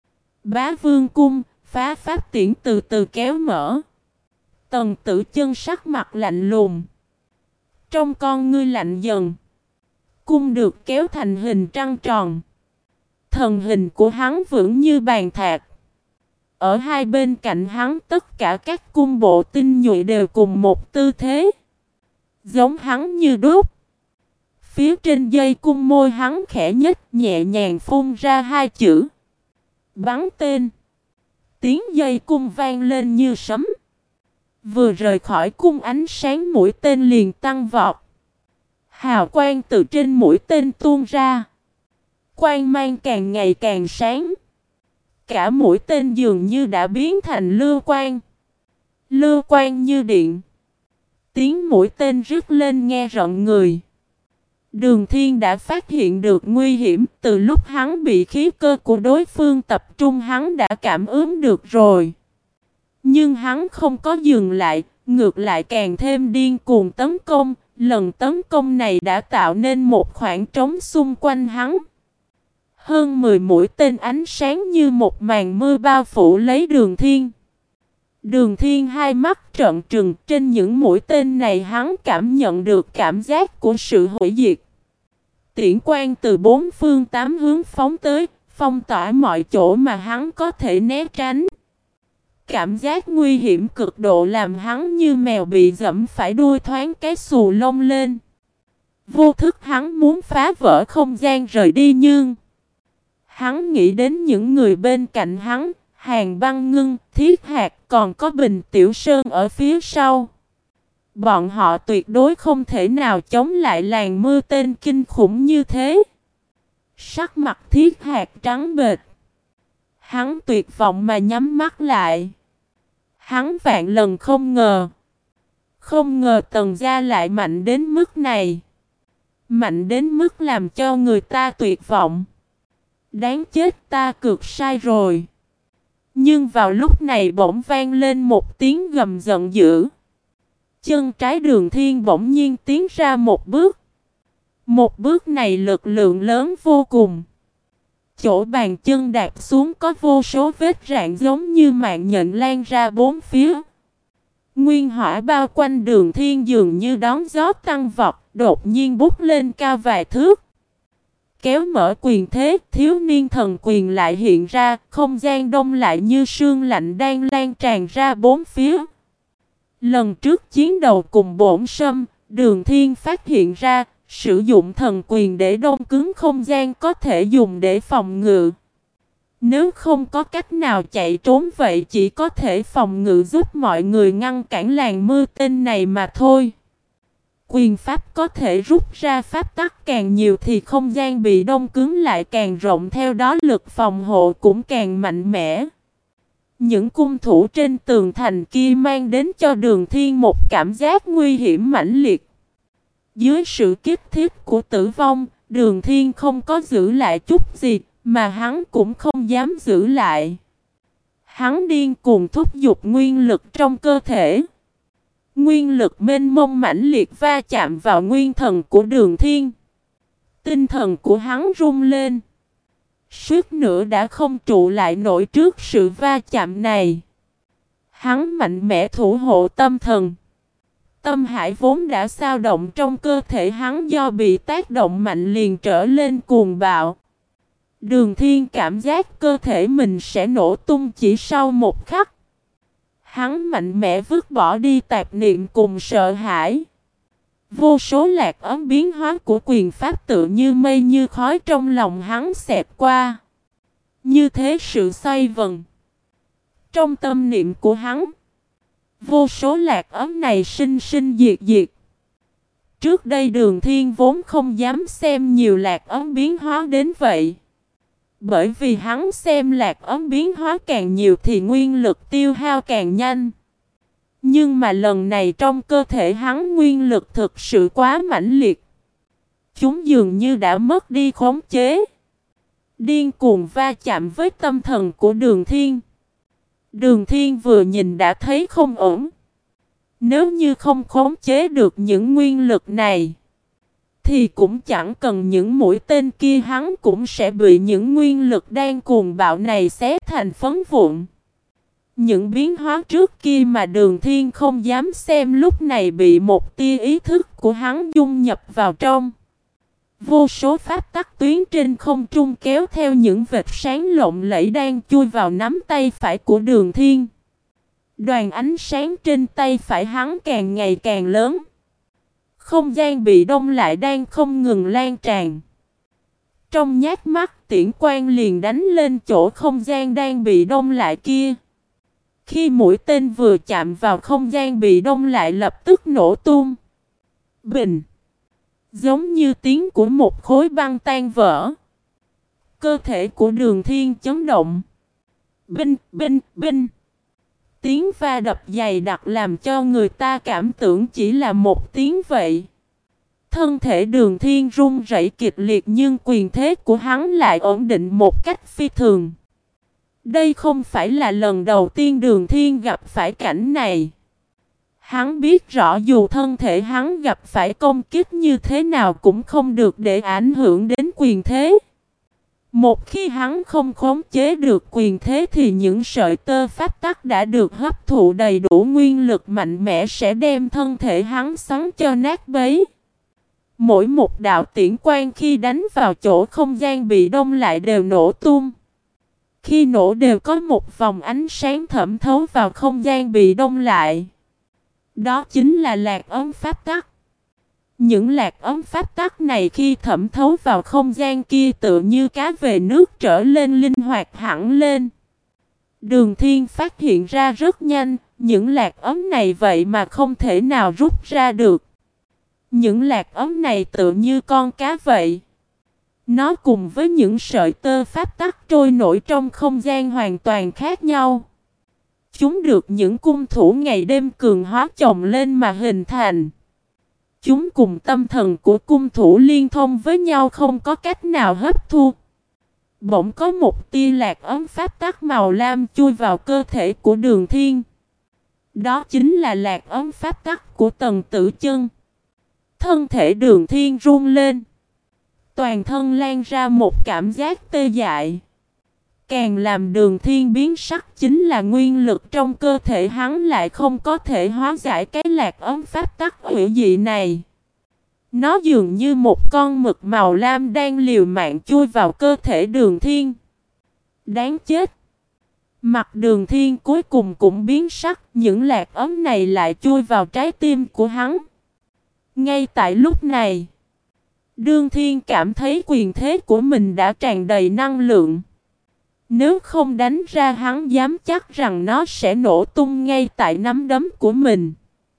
Bá Vương cung, phá pháp tiễn từ từ kéo mở. Tần Tử Chân sắc mặt lạnh lùng. Trong con ngươi lạnh dần. Cung được kéo thành hình trăng tròn. Thần hình của hắn vững như bàn thạch. Ở hai bên cạnh hắn tất cả các cung bộ tinh nhuệ đều cùng một tư thế. Giống hắn như đúc. Phía trên dây cung môi hắn khẽ nhếch nhẹ nhàng phun ra hai chữ. Bắn tên. Tiếng dây cung vang lên như sấm. Vừa rời khỏi cung ánh sáng mũi tên liền tăng vọt. Hào quang từ trên mũi tên tuôn ra. Quang mang càng ngày càng sáng. Cả mũi tên dường như đã biến thành lưu quang. Lưu quang như điện. Tiếng mũi tên rít lên nghe rợn người. Đường Thiên đã phát hiện được nguy hiểm. Từ lúc hắn bị khí cơ của đối phương tập trung hắn đã cảm ứng được rồi. Nhưng hắn không có dừng lại. Ngược lại càng thêm điên cuồng tấn công. Lần tấn công này đã tạo nên một khoảng trống xung quanh hắn. Hơn mười mũi tên ánh sáng như một màn mưa bao phủ lấy Đường Thiên. Đường Thiên hai mắt trợn trừng, trên những mũi tên này hắn cảm nhận được cảm giác của sự hủy diệt. Tiễn quang từ bốn phương tám hướng phóng tới, phong tỏa mọi chỗ mà hắn có thể né tránh. Cảm giác nguy hiểm cực độ làm hắn như mèo bị dẫm phải đuôi thoáng cái xù lông lên. Vô thức hắn muốn phá vỡ không gian rời đi nhưng hắn nghĩ đến những người bên cạnh hắn, Hàn Băng Ngưng, Thiết Hạc còn có Bình Tiểu Sơn ở phía sau. Bọn họ tuyệt đối không thể nào chống lại làn mưa tên kinh khủng như thế. Sắc mặt Thiết Hạc trắng bệch. Hắn tuyệt vọng mà nhắm mắt lại. Hắn vạn lần không ngờ. Không ngờ Tần gia lại mạnh đến mức này. Mạnh đến mức làm cho người ta tuyệt vọng. Đáng chết, ta cực sai rồi. Nhưng vào lúc này bỗng vang lên một tiếng gầm giận dữ. Chân trái Đường Thiên bỗng nhiên tiến ra một bước. Một bước này lực lượng lớn vô cùng. Chỗ bàn chân đạp xuống có vô số vết rạn giống như mạng nhện lan ra bốn phía. Nguyên hỏa bao quanh Đường Thiên dường như đón gió tăng vọt, đột nhiên bút lên cao vài thước. Kéo mở quyền thế, thiếu niên thần quyền lại hiện ra, không gian đông lại như sương lạnh đang lan tràn ra bốn phía. Lần trước chiến đầu cùng Bổn Sâm, Đường Thiên phát hiện ra, sử dụng thần quyền để đông cứng không gian có thể dùng để phòng ngự. Nếu không có cách nào chạy trốn vậy chỉ có thể phòng ngự giúp mọi người ngăn cản làn mưa tên này mà thôi. Quyền pháp có thể rút ra pháp tắc càng nhiều thì không gian bị đông cứng lại càng rộng, theo đó lực phòng hộ cũng càng mạnh mẽ. Những cung thủ trên tường thành kia mang đến cho Đường Thiên một cảm giác nguy hiểm mãnh liệt. Dưới sự kích thích của tử vong, Đường Thiên không có giữ lại chút gì, mà hắn cũng không dám giữ lại. Hắn điên cuồng thúc giục nguyên lực trong cơ thể. Nguyên lực mênh mông mãnh liệt va chạm vào nguyên thần của Đường Thiên. Tinh thần của hắn rung lên. Suýt nữa đã không trụ lại nổi trước sự va chạm này. Hắn mạnh mẽ thủ hộ tâm thần. Tâm hải vốn đã dao động trong cơ thể hắn do bị tác động mạnh liền trở lên cuồng bạo. Đường Thiên cảm giác cơ thể mình sẽ nổ tung chỉ sau một khắc. Hắn mạnh mẽ vứt bỏ đi tạp niệm cùng sợ hãi. Vô số lạc ấm biến hóa của quyền pháp tự như mây như khói trong lòng hắn xẹt qua. Như thế sự xoay vần. Trong tâm niệm của hắn, vô số lạc ấm này sinh sinh diệt diệt. Trước đây Đường Thiên vốn không dám xem nhiều lạc ấm biến hóa đến vậy. Bởi vì hắn xem lạc ấm biến hóa càng nhiều thì nguyên lực tiêu hao càng nhanh. Nhưng mà lần này trong cơ thể hắn nguyên lực thực sự quá mãnh liệt. Chúng dường như đã mất đi khống chế. Điên cuồng va chạm với tâm thần của Đường Thiên. Đường Thiên vừa nhìn đã thấy không ổn. Nếu như không khống chế được những nguyên lực này, thì cũng chẳng cần những mũi tên kia, hắn cũng sẽ bị những nguyên lực đang cuồng bạo này xé thành phấn vụn. Những biến hóa trước kia mà Đường Thiên không dám xem lúc này bị một tia ý thức của hắn dung nhập vào trong. Vô số pháp tắc tuyến trên không trung kéo theo những vệt sáng lộng lẫy đang chui vào nắm tay phải của Đường Thiên. Đoàn ánh sáng trên tay phải hắn càng ngày càng lớn. Không gian bị đông lại đang không ngừng lan tràn. Trong nhát mắt tiễn quang liền đánh lên chỗ không gian đang bị đông lại kia. Khi mũi tên vừa chạm vào không gian bị đông lại lập tức nổ tung. Bình. Giống như tiếng của một khối băng tan vỡ. Cơ thể của Đường Thiên chấn động. Binh, binh, binh. Tiếng va đập dày đặc làm cho người ta cảm tưởng chỉ là một tiếng vậy. Thân thể Đường Thiên run rẩy kịch liệt nhưng quyền thế của hắn lại ổn định một cách phi thường. Đây không phải là lần đầu tiên Đường Thiên gặp phải cảnh này. Hắn biết rõ dù thân thể hắn gặp phải công kích như thế nào cũng không được để ảnh hưởng đến quyền thế. Một khi hắn không khống chế được quyền thế thì những sợi tơ pháp tắc đã được hấp thụ đầy đủ nguyên lực mạnh mẽ sẽ đem thân thể hắn xoắn cho nát bấy. Mỗi một đạo tiễn quang khi đánh vào chỗ không gian bị đông lại đều nổ tung. Khi nổ đều có một vòng ánh sáng thẩm thấu vào không gian bị đông lại. Đó chính là lạc ấm pháp tắc. Những lạc ấm pháp tắc này khi thẩm thấu vào không gian kia tự như cá về nước trở lên linh hoạt hẳn lên. Đường Thiên phát hiện ra rất nhanh, những lạc ấm này vậy mà không thể nào rút ra được. Những lạc ấm này tự như con cá vậy. Nó cùng với những sợi tơ pháp tắc trôi nổi trong không gian hoàn toàn khác nhau. Chúng được những cung thủ ngày đêm cường hóa chồng lên mà hình thành. Chúng cùng tâm thần của cung thủ liên thông với nhau không có cách nào hấp thu. Bỗng có một tia lạc ấm pháp tắc màu lam chui vào cơ thể của Đường Thiên. Đó chính là lạc ấm pháp tắc của Tần Tử Chân. Thân thể Đường Thiên run lên. Toàn thân lan ra một cảm giác tê dại. Càng làm Đường Thiên biến sắc chính là nguyên lực trong cơ thể hắn lại không có thể hóa giải cái lạc ấm pháp tắc hủy dị này. Nó dường như một con mực màu lam đang liều mạng chui vào cơ thể Đường Thiên. Đáng chết! Mặt Đường Thiên cuối cùng cũng biến sắc, những lạc ấm này lại chui vào trái tim của hắn. Ngay tại lúc này, Đương Thiên cảm thấy quyền thế của mình đã tràn đầy năng lượng. Nếu không đánh ra, hắn dám chắc rằng nó sẽ nổ tung ngay tại nắm đấm của mình.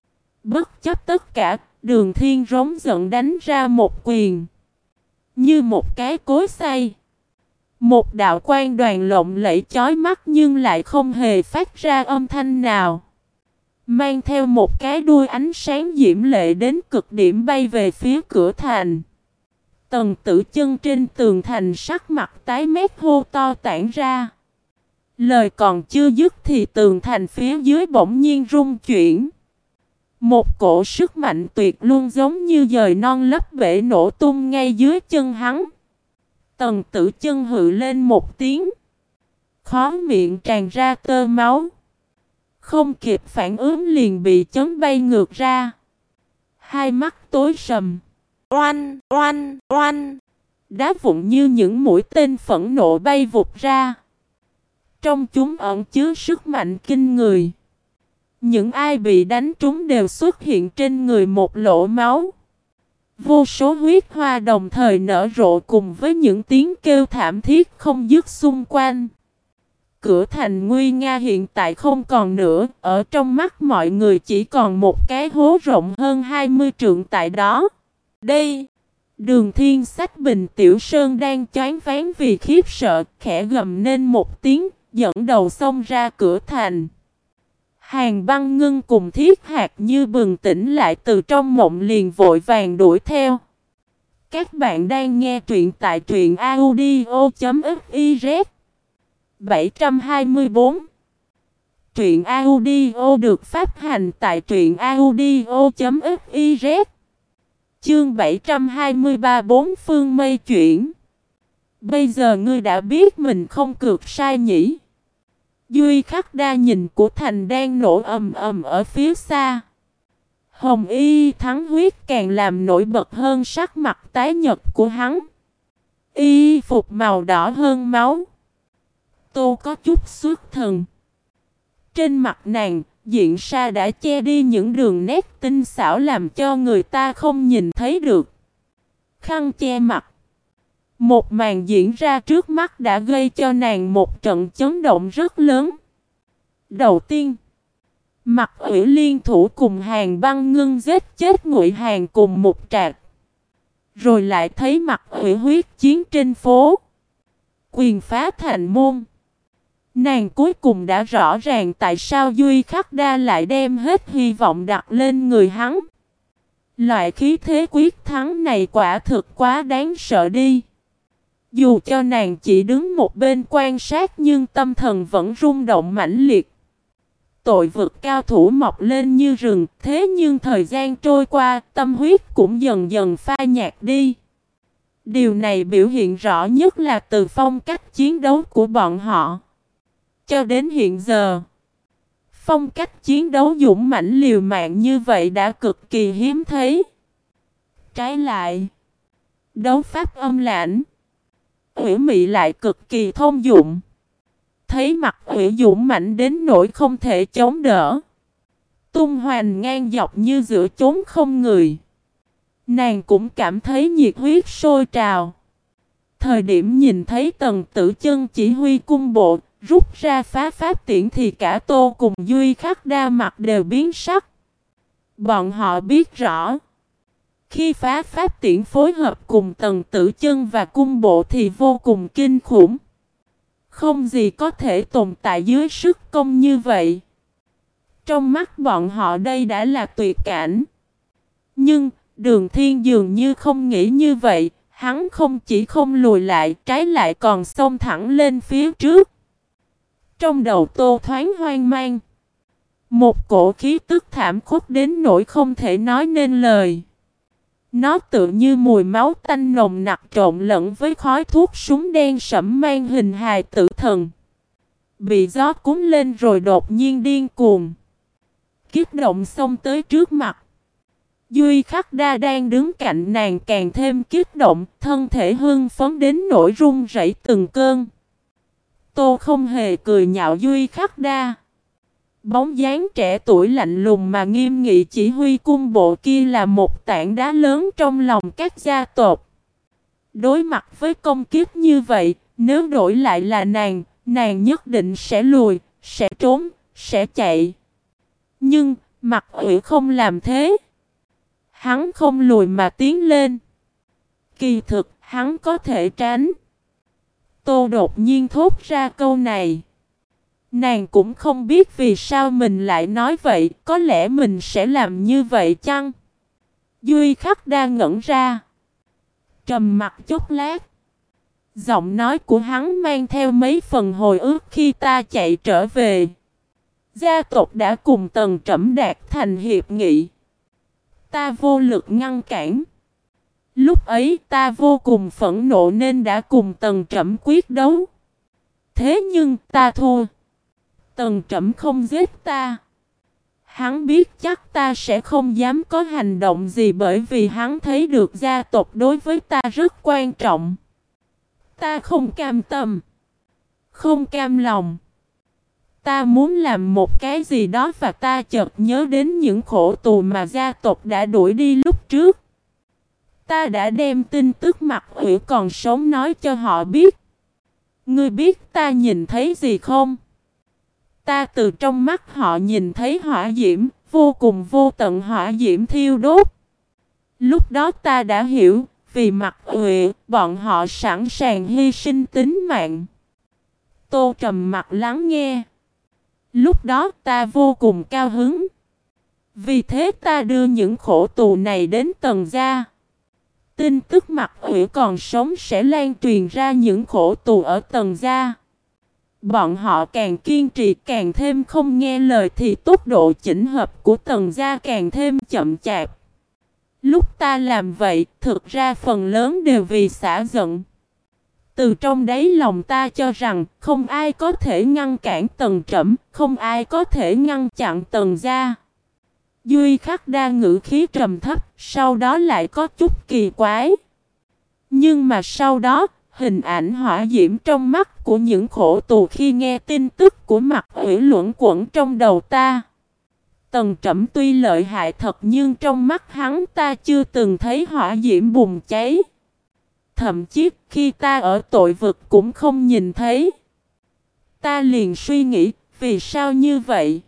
Bất chấp tất cả, Đường Thiên rống giận đánh ra một quyền. Như một cái cối xay. Một đạo quang đoàn lộng lẫy chói mắt nhưng lại không hề phát ra âm thanh nào. Mang theo một cái đuôi ánh sáng diễm lệ đến cực điểm bay về phía cửa thành. Tần Tử Chân trên tường thành sắc mặt tái mét hô to tản ra. Lời còn chưa dứt thì tường thành phía dưới bỗng nhiên rung chuyển. Một cổ sức mạnh tuyệt luôn giống như dời non lấp bể nổ tung ngay dưới chân hắn. Tần Tử Chân hự lên một tiếng. Khóe miệng tràn ra tơ máu. Không kịp phản ứng liền bị chấn bay ngược ra. Hai mắt tối sầm. Oanh, oanh, oanh. Đá vụn như những mũi tên phẫn nộ bay vụt ra. Trong chúng ẩn chứa sức mạnh kinh người. Những ai bị đánh trúng đều xuất hiện trên người một lỗ máu. Vô số huyết hoa đồng thời nở rộ cùng với những tiếng kêu thảm thiết không dứt xung quanh. Cửa thành nguy nga hiện tại không còn nữa, ở trong mắt mọi người chỉ còn một cái hố rộng hơn hai mươi trượng tại đó. Đây, Đường Thiên xách bình tiểu sơn đang choáng váng vì khiếp sợ, khẽ gầm nên một tiếng, dẫn đầu xông ra cửa thành. Hàn Băng Ngưng cùng Thiết Hạt như bừng tỉnh lại từ trong mộng liền vội vàng đuổi theo. Các bạn đang nghe truyện tại truyện audio chấm fiz. bảy trăm hai mươi tư. Truyện audio được phát hành tại truyện audio chấm fiz. Chương bảy trăm hai mươi ba Bốn phương mây chuyển. Bây giờ ngươi đã biết mình không cược sai nhỉ? Duy Khắc Đa nhìn của thành đang nổ ầm ầm ở phía xa. Hồng y thắng huyết càng làm nổi bật hơn sắc mặt tái nhợt của hắn. Y phục màu đỏ hơn máu. Tô có chút xuất thần. Trên mặt nàng, diện sa đã che đi những đường nét tinh xảo làm cho người ta không nhìn thấy được. Khăn che mặt. Một màn diễn ra trước mắt đã gây cho nàng một trận chấn động rất lớn. Đầu tiên, Mặc Ủy liên thủ cùng Hàn Băng Ngưng giết chết Ngụy Hàn cùng một trạc. Rồi lại thấy Mặc Ủy huyết chiến trên phố. Quyền phá thành môn. Nàng cuối cùng đã rõ ràng tại sao Duy Khắc Đa lại đem hết hy vọng đặt lên người hắn. Loại khí thế quyết thắng này quả thực quá đáng sợ đi. Dù cho nàng chỉ đứng một bên quan sát nhưng tâm thần vẫn rung động mãnh liệt. Tội vực cao thủ mọc lên như rừng, thế nhưng thời gian trôi qua, tâm huyết cũng dần dần phai nhạt đi. Điều này biểu hiện rõ nhất là từ phong cách chiến đấu của bọn họ. Cho đến hiện giờ, phong cách chiến đấu dũng mãnh liều mạng như vậy đã cực kỳ hiếm thấy. Trái lại, đấu pháp âm lãnh, Ủy Mị lại cực kỳ thông dụng. Thấy mặt Ủy dũng mạnh đến nỗi không thể chống đỡ, tung hoành ngang dọc như giữa chốn không người. Nàng cũng cảm thấy nhiệt huyết sôi trào. Thời điểm nhìn thấy Tần Tử Chân chỉ huy cung bộ rút ra phá pháp tiễn thì cả Tô cùng Duy Khắc Đa mặt đều biến sắc. Bọn họ biết rõ, khi phá pháp tiễn phối hợp cùng Tần Tử Chân và cung bộ thì vô cùng kinh khủng. Không gì có thể tồn tại dưới sức công như vậy. Trong mắt bọn họ đây đã là tuyệt cảnh. Nhưng Đường Thiên dường như không nghĩ như vậy. Hắn không chỉ không lùi lại, trái lại còn xông thẳng lên phía trước. Trong đầu Tô thoáng hoang mang. Một cổ khí tức thảm khốc đến nỗi không thể nói nên lời. Nó tự như mùi máu tanh nồng nặc trộn lẫn với khói thuốc súng đen sẫm mang hình hài tử thần. Bị gió cuốn lên rồi đột nhiên điên cuồng. Kích động xông tới trước mặt. Duy Khắc Đa đang đứng cạnh nàng càng thêm kích động, thân thể hưng phấn đến nỗi run rẩy từng cơn. Tô không hề cười nhạo Duy Khắc Đa. Bóng dáng trẻ tuổi lạnh lùng mà nghiêm nghị chỉ huy cung bộ kia là một tảng đá lớn trong lòng các gia tộc. Đối mặt với công kiếp như vậy, nếu đổi lại là nàng, nàng nhất định sẽ lùi, sẽ trốn, sẽ chạy. Nhưng, Mặc Uyển không làm thế. Hắn không lùi mà tiến lên. Kỳ thực, hắn có thể tránh. Tô đột nhiên thốt ra câu này. Nàng cũng không biết vì sao mình lại nói vậy, có lẽ mình sẽ làm như vậy chăng? Duy Khắc đang ngẩn ra. Trầm mặt chốc lát. Giọng nói của hắn mang theo mấy phần hồi ức khi ta chạy trở về. Gia tộc đã cùng Tần Trẫm đạt thành hiệp nghị. Ta vô lực ngăn cản. Lúc ấy ta vô cùng phẫn nộ nên đã cùng Tần Trẫm quyết đấu. Thế nhưng ta thua. Tần Trẫm không giết ta. Hắn biết chắc ta sẽ không dám có hành động gì bởi vì hắn thấy được gia tộc đối với ta rất quan trọng. Ta không cam tâm. Không cam lòng. Ta muốn làm một cái gì đó và ta chợt nhớ đến những khổ tù mà gia tộc đã đuổi đi lúc trước. Ta đã đem tin tức Mặc Uyển còn sống nói cho họ biết. Ngươi biết ta nhìn thấy gì không? Ta từ trong mắt họ nhìn thấy hỏa diễm, vô cùng vô tận hỏa diễm thiêu đốt. Lúc đó ta đã hiểu, vì Mặc Uyển, bọn họ sẵn sàng hy sinh tính mạng. Tô trầm mặt lắng nghe. Lúc đó ta vô cùng cao hứng. Vì thế ta đưa những khổ tù này đến Tần gia. Tin tức Mặc Uyển còn sống sẽ lan truyền ra những khổ tù ở Tần gia. Bọn họ càng kiên trì càng thêm không nghe lời thì tốc độ chỉnh hợp của Tần gia càng thêm chậm chạp. Lúc ta làm vậy, thực ra phần lớn đều vì xả giận. Từ trong đáy lòng ta cho rằng không ai có thể ngăn cản Tần Trẫm, không ai có thể ngăn chặn Tần gia. Duy Khắc đa ngữ khí trầm thấp, sau đó lại có chút kỳ quái. Nhưng mà sau đó, hình ảnh hỏa diễm trong mắt của những khổ tù khi nghe tin tức của Mặc Uyển luẩn quẩn trong đầu ta. Tần Trẫm tuy lợi hại thật nhưng trong mắt hắn ta chưa từng thấy hỏa diễm bùng cháy. Thậm chí khi ta ở tội vực cũng không nhìn thấy. Ta liền suy nghĩ, vì sao như vậy?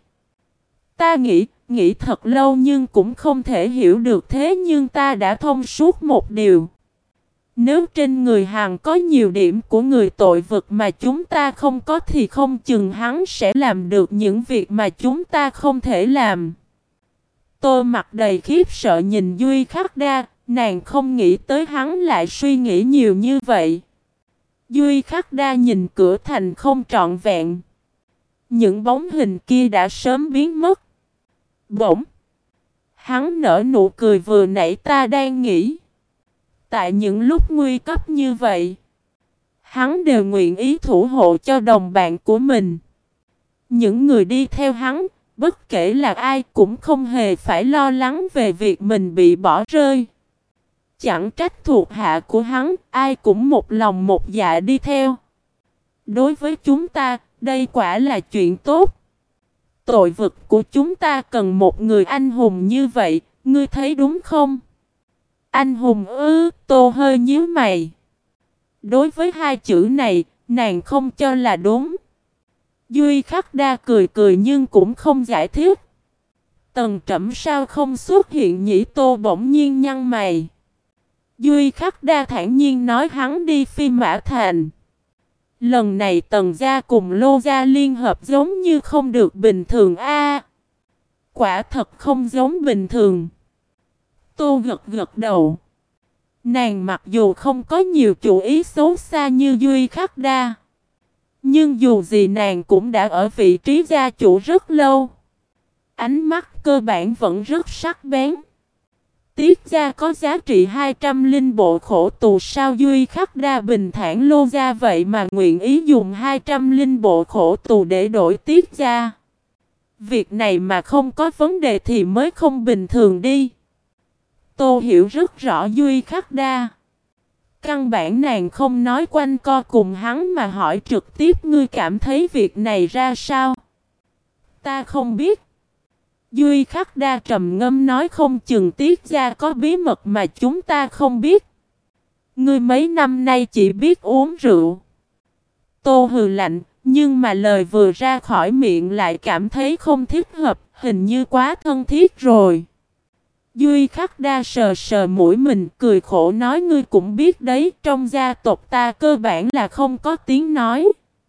Ta nghĩ, nghĩ thật lâu nhưng cũng không thể hiểu được thế nhưng ta đã thông suốt một điều. Nếu trên người Hằng có nhiều điểm của người tội vực mà chúng ta không có thì không chừng hắn sẽ làm được những việc mà chúng ta không thể làm. Tôi mặt đầy khiếp sợ nhìn Duy Khắc Đa, nàng không nghĩ tới hắn lại suy nghĩ nhiều như vậy. Duy Khắc Đa nhìn cửa thành không trọn vẹn. Những bóng hình kia đã sớm biến mất. Bỗng, hắn nở nụ cười vừa nãy ta đang nghĩ. Tại những lúc nguy cấp như vậy, hắn đều nguyện ý thủ hộ cho đồng bạn của mình. Những người đi theo hắn, bất kể là ai cũng không hề phải lo lắng về việc mình bị bỏ rơi. Chẳng trách thuộc hạ của hắn, ai cũng một lòng một dạ đi theo. Đối với chúng ta, đây quả là chuyện tốt. Tội vực của chúng ta cần một người anh hùng như vậy, ngươi thấy đúng không? Anh hùng ư, Tô hơi nhíu mày. Đối với hai chữ này, nàng không cho là đúng. Duy Khắc Đa cười cười nhưng cũng không giải thích. Tần Trẫm sao không xuất hiện nhỉ? Tô bỗng nhiên nhăn mày. Duy Khắc Đa thản nhiên nói hắn đi Phi Mã Thành. Lần này Tần gia cùng Lô gia liên hợp giống như không được bình thường a. Quả thật không giống bình thường. Tô gật gật đầu. Nàng mặc dù không có nhiều chủ ý xấu xa như Duy Khắc Đa, nhưng dù gì nàng cũng đã ở vị trí gia chủ rất lâu. Ánh mắt cơ bản vẫn rất sắc bén. Tiết gia có giá trị hai trăm linh bộ khổ tù sao Duy Khắc Đa bình thản Lô gia vậy mà nguyện ý dùng hai trăm linh bộ khổ tù để đổi Tiết gia. Việc này mà không có vấn đề thì mới không bình thường đi. Tô hiểu rất rõ Duy Khắc Đa. Căn bản nàng không nói quanh co cùng hắn mà hỏi trực tiếp ngươi cảm thấy việc này ra sao. Ta không biết. Duy Khắc Đa trầm ngâm nói, không chừng Tiết gia có bí mật mà chúng ta không biết. Ngươi mấy năm nay chỉ biết uống rượu. Tô hừ lạnh, nhưng mà lời vừa ra khỏi miệng lại cảm thấy không thích hợp, hình như quá thân thiết rồi. Duy Khắc Đa sờ sờ mũi mình, cười khổ nói, ngươi cũng biết đấy, trong gia tộc ta cơ bản là không có tiếng nói.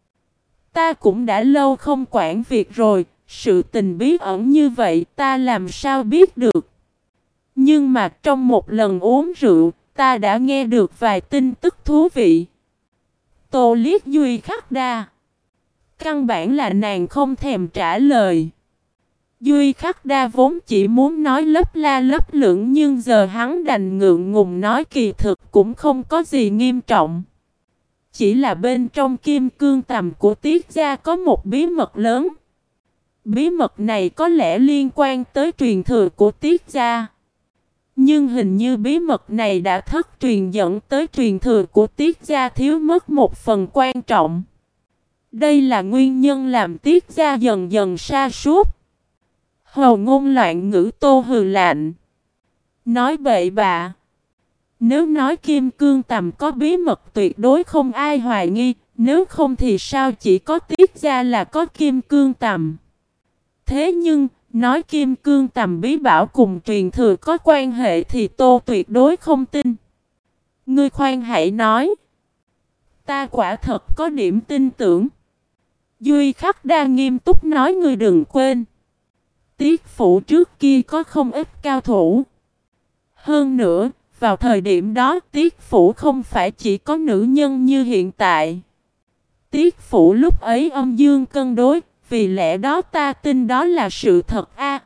Ta cũng đã lâu không quản việc rồi, sự tình bí ẩn như vậy ta làm sao biết được. Nhưng mà trong một lần uống rượu, ta đã nghe được vài tin tức thú vị. Tô liếc Duy Khắc Đa. Căn bản là nàng không thèm trả lời. Duy Khắc Đa vốn chỉ muốn nói lấp la lấp lửng, nhưng giờ hắn đành ngượng ngùng nói kỳ thực cũng không có gì nghiêm trọng. Chỉ là bên trong kim cương tầm của Tiết gia có một bí mật lớn. Bí mật này có lẽ liên quan tới truyền thừa của Tiết gia. Nhưng hình như bí mật này đã thất truyền, dẫn tới truyền thừa của Tiết gia thiếu mất một phần quan trọng. Đây là nguyên nhân làm Tiết gia dần dần sa sút. Hầu ngôn loạn ngữ Tô hừ lạnh. Nói bậy bạ. Nếu nói kim cương tầm có bí mật tuyệt đối không ai hoài nghi. Nếu không thì sao chỉ có Tiết gia là có kim cương tầm. Thế nhưng, nói kim cương tầm bí bảo cùng truyền thừa có quan hệ thì Tô tuyệt đối không tin. Ngươi khoan hãy nói. Ta quả thật có điểm tin tưởng. Duy Khắc Đa nghiêm túc nói, ngươi đừng quên. Tiết phủ trước kia có không ít cao thủ. Hơn nữa, vào thời điểm đó Tiết phủ không phải chỉ có nữ nhân như hiện tại. Tiết phủ lúc ấy âm dương cân đối, vì lẽ đó ta tin đó là sự thật a.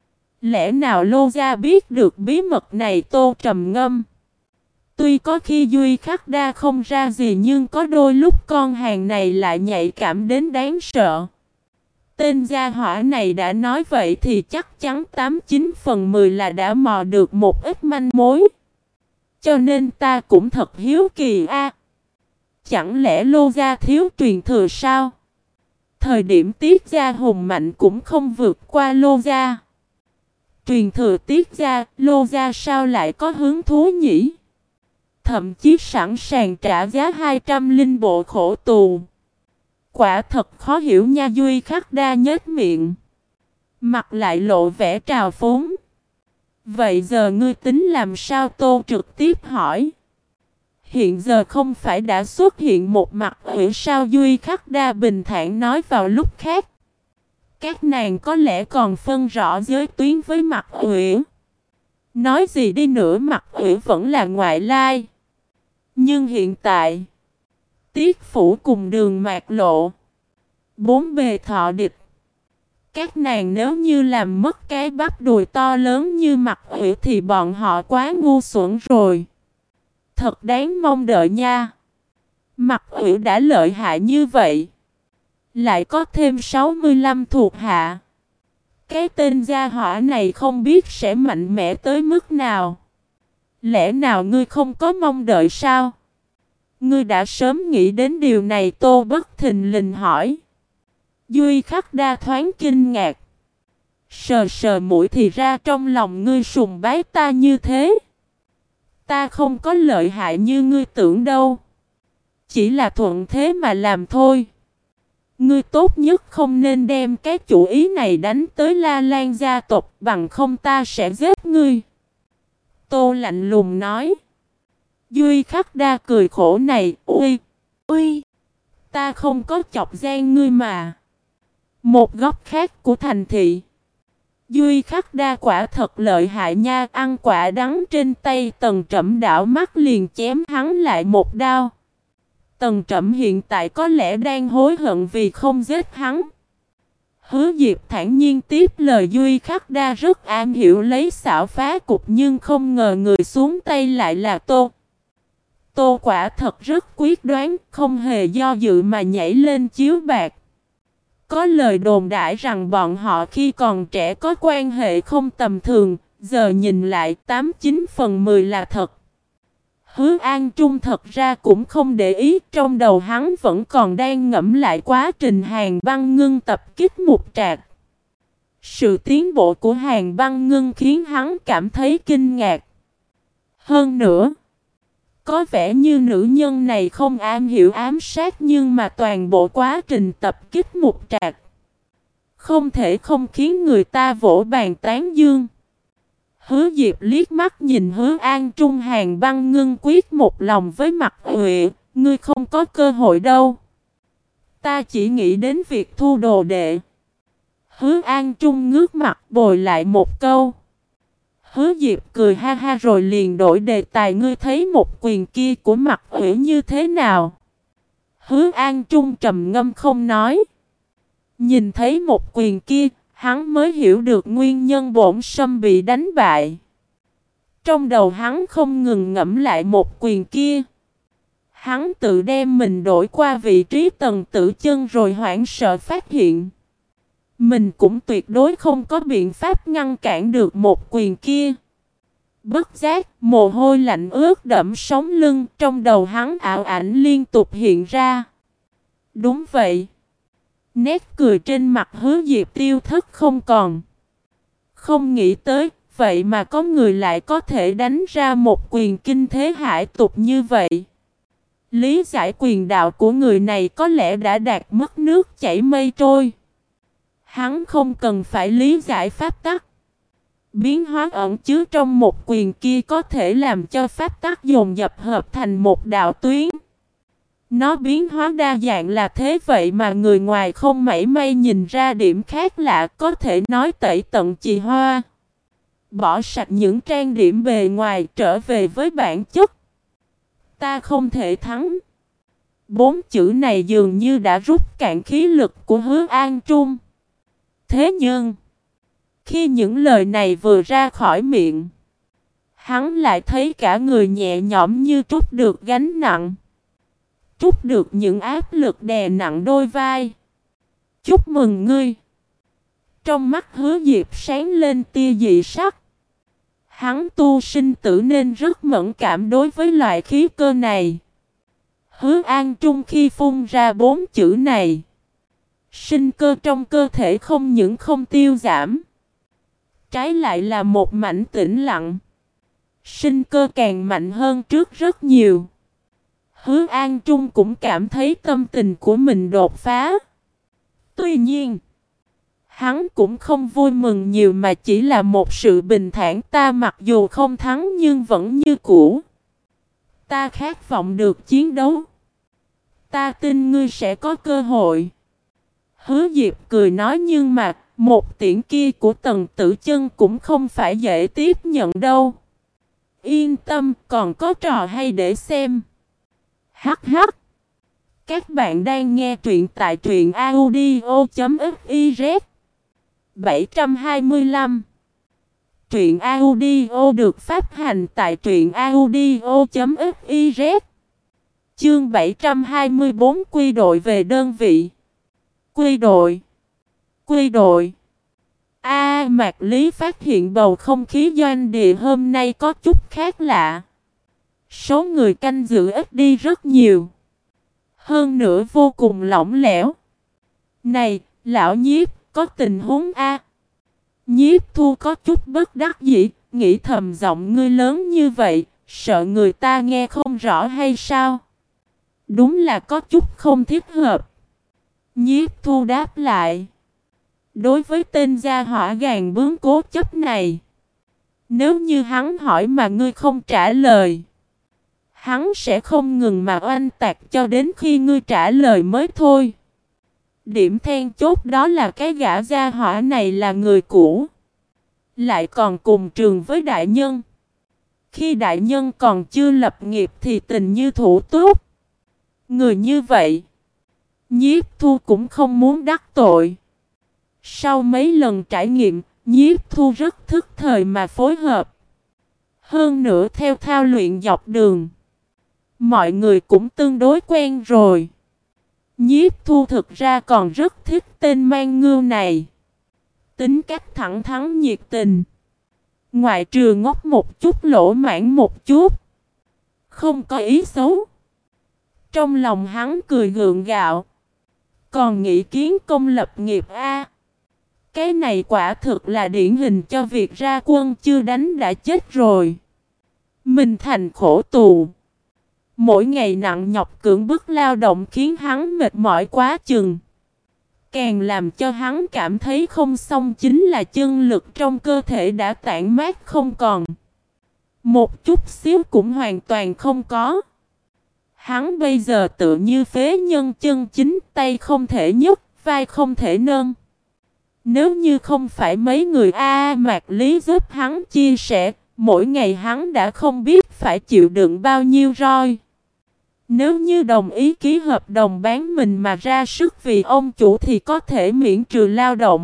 Lẽ nào Lô gia biết được bí mật này? Tô trầm ngâm. Tuy có khi Duy Khắc Đa không ra gì, nhưng có đôi lúc con hàng này lại nhạy cảm đến đáng sợ. Tên gia hỏa này đã nói vậy thì chắc chắn tám chín phần mười là đã mò được một ít manh mối. Cho nên ta cũng thật hiếu kỳ a. Chẳng lẽ Lô gia thiếu truyền thừa sao? Thời điểm Tiết gia hùng mạnh cũng không vượt qua Lô gia. Truyền thừa Tiết gia, Lô gia sao lại có hứng thú nhỉ? Thậm chí sẵn sàng trả giá hai trăm linh bộ khổ tù. Quả thật khó hiểu nha. Duy Khắc Đa nhếch miệng, mặt lại lộ vẻ trào phúng. Vậy giờ ngươi tính làm sao? Tô trực tiếp hỏi. Hiện giờ không phải đã xuất hiện một mặt ủy sao? Duy Khắc Đa bình thản nói vào lúc khác. Các nàng có lẽ còn phân rõ giới tuyến với mặt ủy. Nói gì đi nữa mặt ủy vẫn là ngoại lai. Nhưng hiện tại Tiết phủ cùng Đường Mạc Lộ, bốn bề thọ địch. Các nàng nếu như làm mất cái bắp đùi to lớn như mặt ủy thì bọn họ quá ngu xuẩn rồi. Thật đáng mong đợi nha. Mặt ủy đã lợi hại như vậy, lại có thêm sáu mươi lăm thuộc hạ. Cái tên gia hỏa này không biết sẽ mạnh mẽ tới mức nào. Lẽ nào ngươi không có mong đợi sao? Ngươi đã sớm nghĩ đến điều này? Tô bất thình lình hỏi. Duy Khắc Đa thoáng kinh ngạc. Sờ sờ mũi, thì ra trong lòng ngươi sùng bái ta như thế. Ta không có lợi hại như ngươi tưởng đâu. Chỉ là thuận thế mà làm thôi. Ngươi tốt nhất không nên đem cái chủ ý này đánh tới La Lan gia tộc, bằng không ta sẽ giết ngươi. Tô lạnh lùng nói. Duy Khắc Đa cười khổ này. Ui, ui, ta không có chọc gian ngươi mà. Một góc khác của thành thị. Duy Khắc Đa quả thật lợi hại nha. Ăn quả đắng trên tay Tần Trẩm đảo mắt liền chém hắn lại một đao. Tần Trẩm hiện tại có lẽ đang hối hận vì không giết hắn. Hứa Diệp thản nhiên tiếp lời. Duy Khắc Đa rất am hiểu lấy xảo phá cục, nhưng không ngờ người xuống tay lại là Tô. Tô quả thật rất quyết đoán, không hề do dự mà nhảy lên chiếu bạc. Có lời đồn đãi rằng bọn họ khi còn trẻ có quan hệ không tầm thường, giờ nhìn lại tám chín phần mười là thật. Hứa An Trung thật ra cũng không để ý, trong đầu hắn vẫn còn đang ngẫm lại quá trình Hàn Băng Ngưng tập kích Mục Trạc. Sự tiến bộ của Hàn Băng Ngưng khiến hắn cảm thấy kinh ngạc. Hơn nữa, có vẻ như nữ nhân này không am hiểu ám sát nhưng mà toàn bộ quá trình tập kích Mục Trạc không thể không khiến người ta vỗ bàn tán dương. Hứa Diệp liếc mắt nhìn Hứa An Trung. Hàn Băng Ngưng quyết một lòng với Mặt Huệ, ngươi không có cơ hội đâu. Ta chỉ nghĩ đến việc thu đồ đệ. Hứa An Trung ngước mặt bồi lại một câu. Hứa Diệp cười ha ha rồi liền đổi đề tài. Ngươi thấy một quyền kia của Mặt Huệ như thế nào? Hứa An Trung trầm ngâm không nói. Nhìn thấy một quyền kia, hắn mới hiểu được nguyên nhân Bổn Sâm bị đánh bại. Trong đầu hắn không ngừng ngẫm lại một quyền kia. Hắn tự đem mình đổi qua vị trí Tần Tử Chân rồi hoảng sợ phát hiện mình cũng tuyệt đối không có biện pháp ngăn cản được một quyền kia. Bất giác, mồ hôi lạnh ướt đẫm sống lưng, trong đầu hắn ảo ảnh liên tục hiện ra. Đúng vậy. Nét cười trên mặt Hứa Diệp tiêu thất không còn. Không nghĩ tới, vậy mà có người lại có thể đánh ra một quyền kinh thế hải tục như vậy. Lý giải quyền đạo của người này có lẽ đã đạt mức nước chảy mây trôi. Hắn không cần phải lý giải pháp tắc. Biến hóa ẩn chứa trong một quyền kia có thể làm cho pháp tắc dồn dập hợp thành một đạo tuyến. Nó biến hóa đa dạng là thế vậy mà người ngoài không mảy may nhìn ra điểm khác lạ, có thể nói tẩy tận chì hoa. Bỏ sạch những trang điểm bề ngoài, trở về với bản chất. Ta không thể thắng. Bốn chữ này dường như đã rút cạn khí lực của Hứa An Trung. Thế nhưng, khi những lời này vừa ra khỏi miệng, hắn lại thấy cả người nhẹ nhõm như trút được gánh nặng. Trút được những áp lực đè nặng đôi vai. Chúc mừng ngươi. Trong mắt Hứa Diệp sáng lên tia dị sắc. Hắn tu sinh tử nên rất mẫn cảm đối với loại khí cơ này. Hứa An Trung khi phun ra bốn chữ này, sinh cơ trong cơ thể không những không tiêu giảm, trái lại là một mảnh tĩnh lặng. Sinh cơ càng mạnh hơn trước rất nhiều. Hứa An Trung cũng cảm thấy tâm tình của mình đột phá. Tuy nhiên, hắn cũng không vui mừng nhiều mà chỉ là một sự bình thản. Ta mặc dù không thắng nhưng vẫn như cũ. Ta khát vọng được chiến đấu. Ta tin ngươi sẽ có cơ hội. Hứa Diệp cười nói, nhưng mà một tiễn kia của Tần Tử Chân cũng không phải dễ tiếp nhận đâu. Yên tâm, còn có trò hay để xem. Hắc hắc. Các bạn đang nghe truyện tại truyện audio chấm fiz. bảy trăm hai mươi lăm. Truyện audio được phát hành tại truyện audio chấm fiz. Chương bảy trăm hai mươi bốn, quy đội về đơn vị. Quy đội. Quy đội. A à, Mạc Lý phát hiện bầu không khí doanh địa hôm nay có chút khác lạ. Số người canh giữ ít đi rất nhiều. Hơn nữa vô cùng lỏng lẻo. Này, lão Nhiếp, có tình huống A. Nhiếp Thu có chút bất đắc dĩ, nghĩ thầm giọng ngươi lớn như vậy, sợ người ta nghe không rõ hay sao? Đúng là có chút không thiết hợp. Nhiếp Thu đáp lại. Đối với tên gia hỏa gàn bướng cố chấp này, nếu như hắn hỏi mà ngươi không trả lời, hắn sẽ không ngừng mà oanh tạc cho đến khi ngươi trả lời mới thôi. Điểm then chốt đó là cái gã gia hỏa này là người cũ, lại còn cùng trường với đại nhân. Khi đại nhân còn chưa lập nghiệp thì tình như thủ túc. Người như vậy, Nhiếp Thu cũng không muốn đắc tội. Sau mấy lần trải nghiệm, Nhiếp Thu rất thức thời mà phối hợp. Hơn nữa theo thao luyện dọc đường, mọi người cũng tương đối quen rồi. Nhiếp Thu thực ra còn rất thích tên mang ngưu này. Tính cách thẳng thắn nhiệt tình, ngoại trừ ngốc một chút lỗ mãn một chút, không có ý xấu. Trong lòng hắn cười gượng gạo. Còn nghĩ kiến công lập nghiệp a. Cái này quả thực là điển hình cho việc ra quân chưa đánh đã chết rồi. Mình thành khổ tù. Mỗi ngày nặng nhọc cưỡng bức lao động khiến hắn mệt mỏi quá chừng. Càng làm cho hắn cảm thấy không xong chính là chân lực trong cơ thể đã tản mát không còn. Một chút xíu cũng hoàn toàn không có. Hắn bây giờ tự như phế nhân chân chính, tay không thể nhấc, vai không thể nâng. Nếu như không phải mấy người A Mạc Lý giúp hắn chia sẻ, mỗi ngày hắn đã không biết phải chịu đựng bao nhiêu roi. Nếu như đồng ý ký hợp đồng bán mình mà ra sức vì ông chủ thì có thể miễn trừ lao động.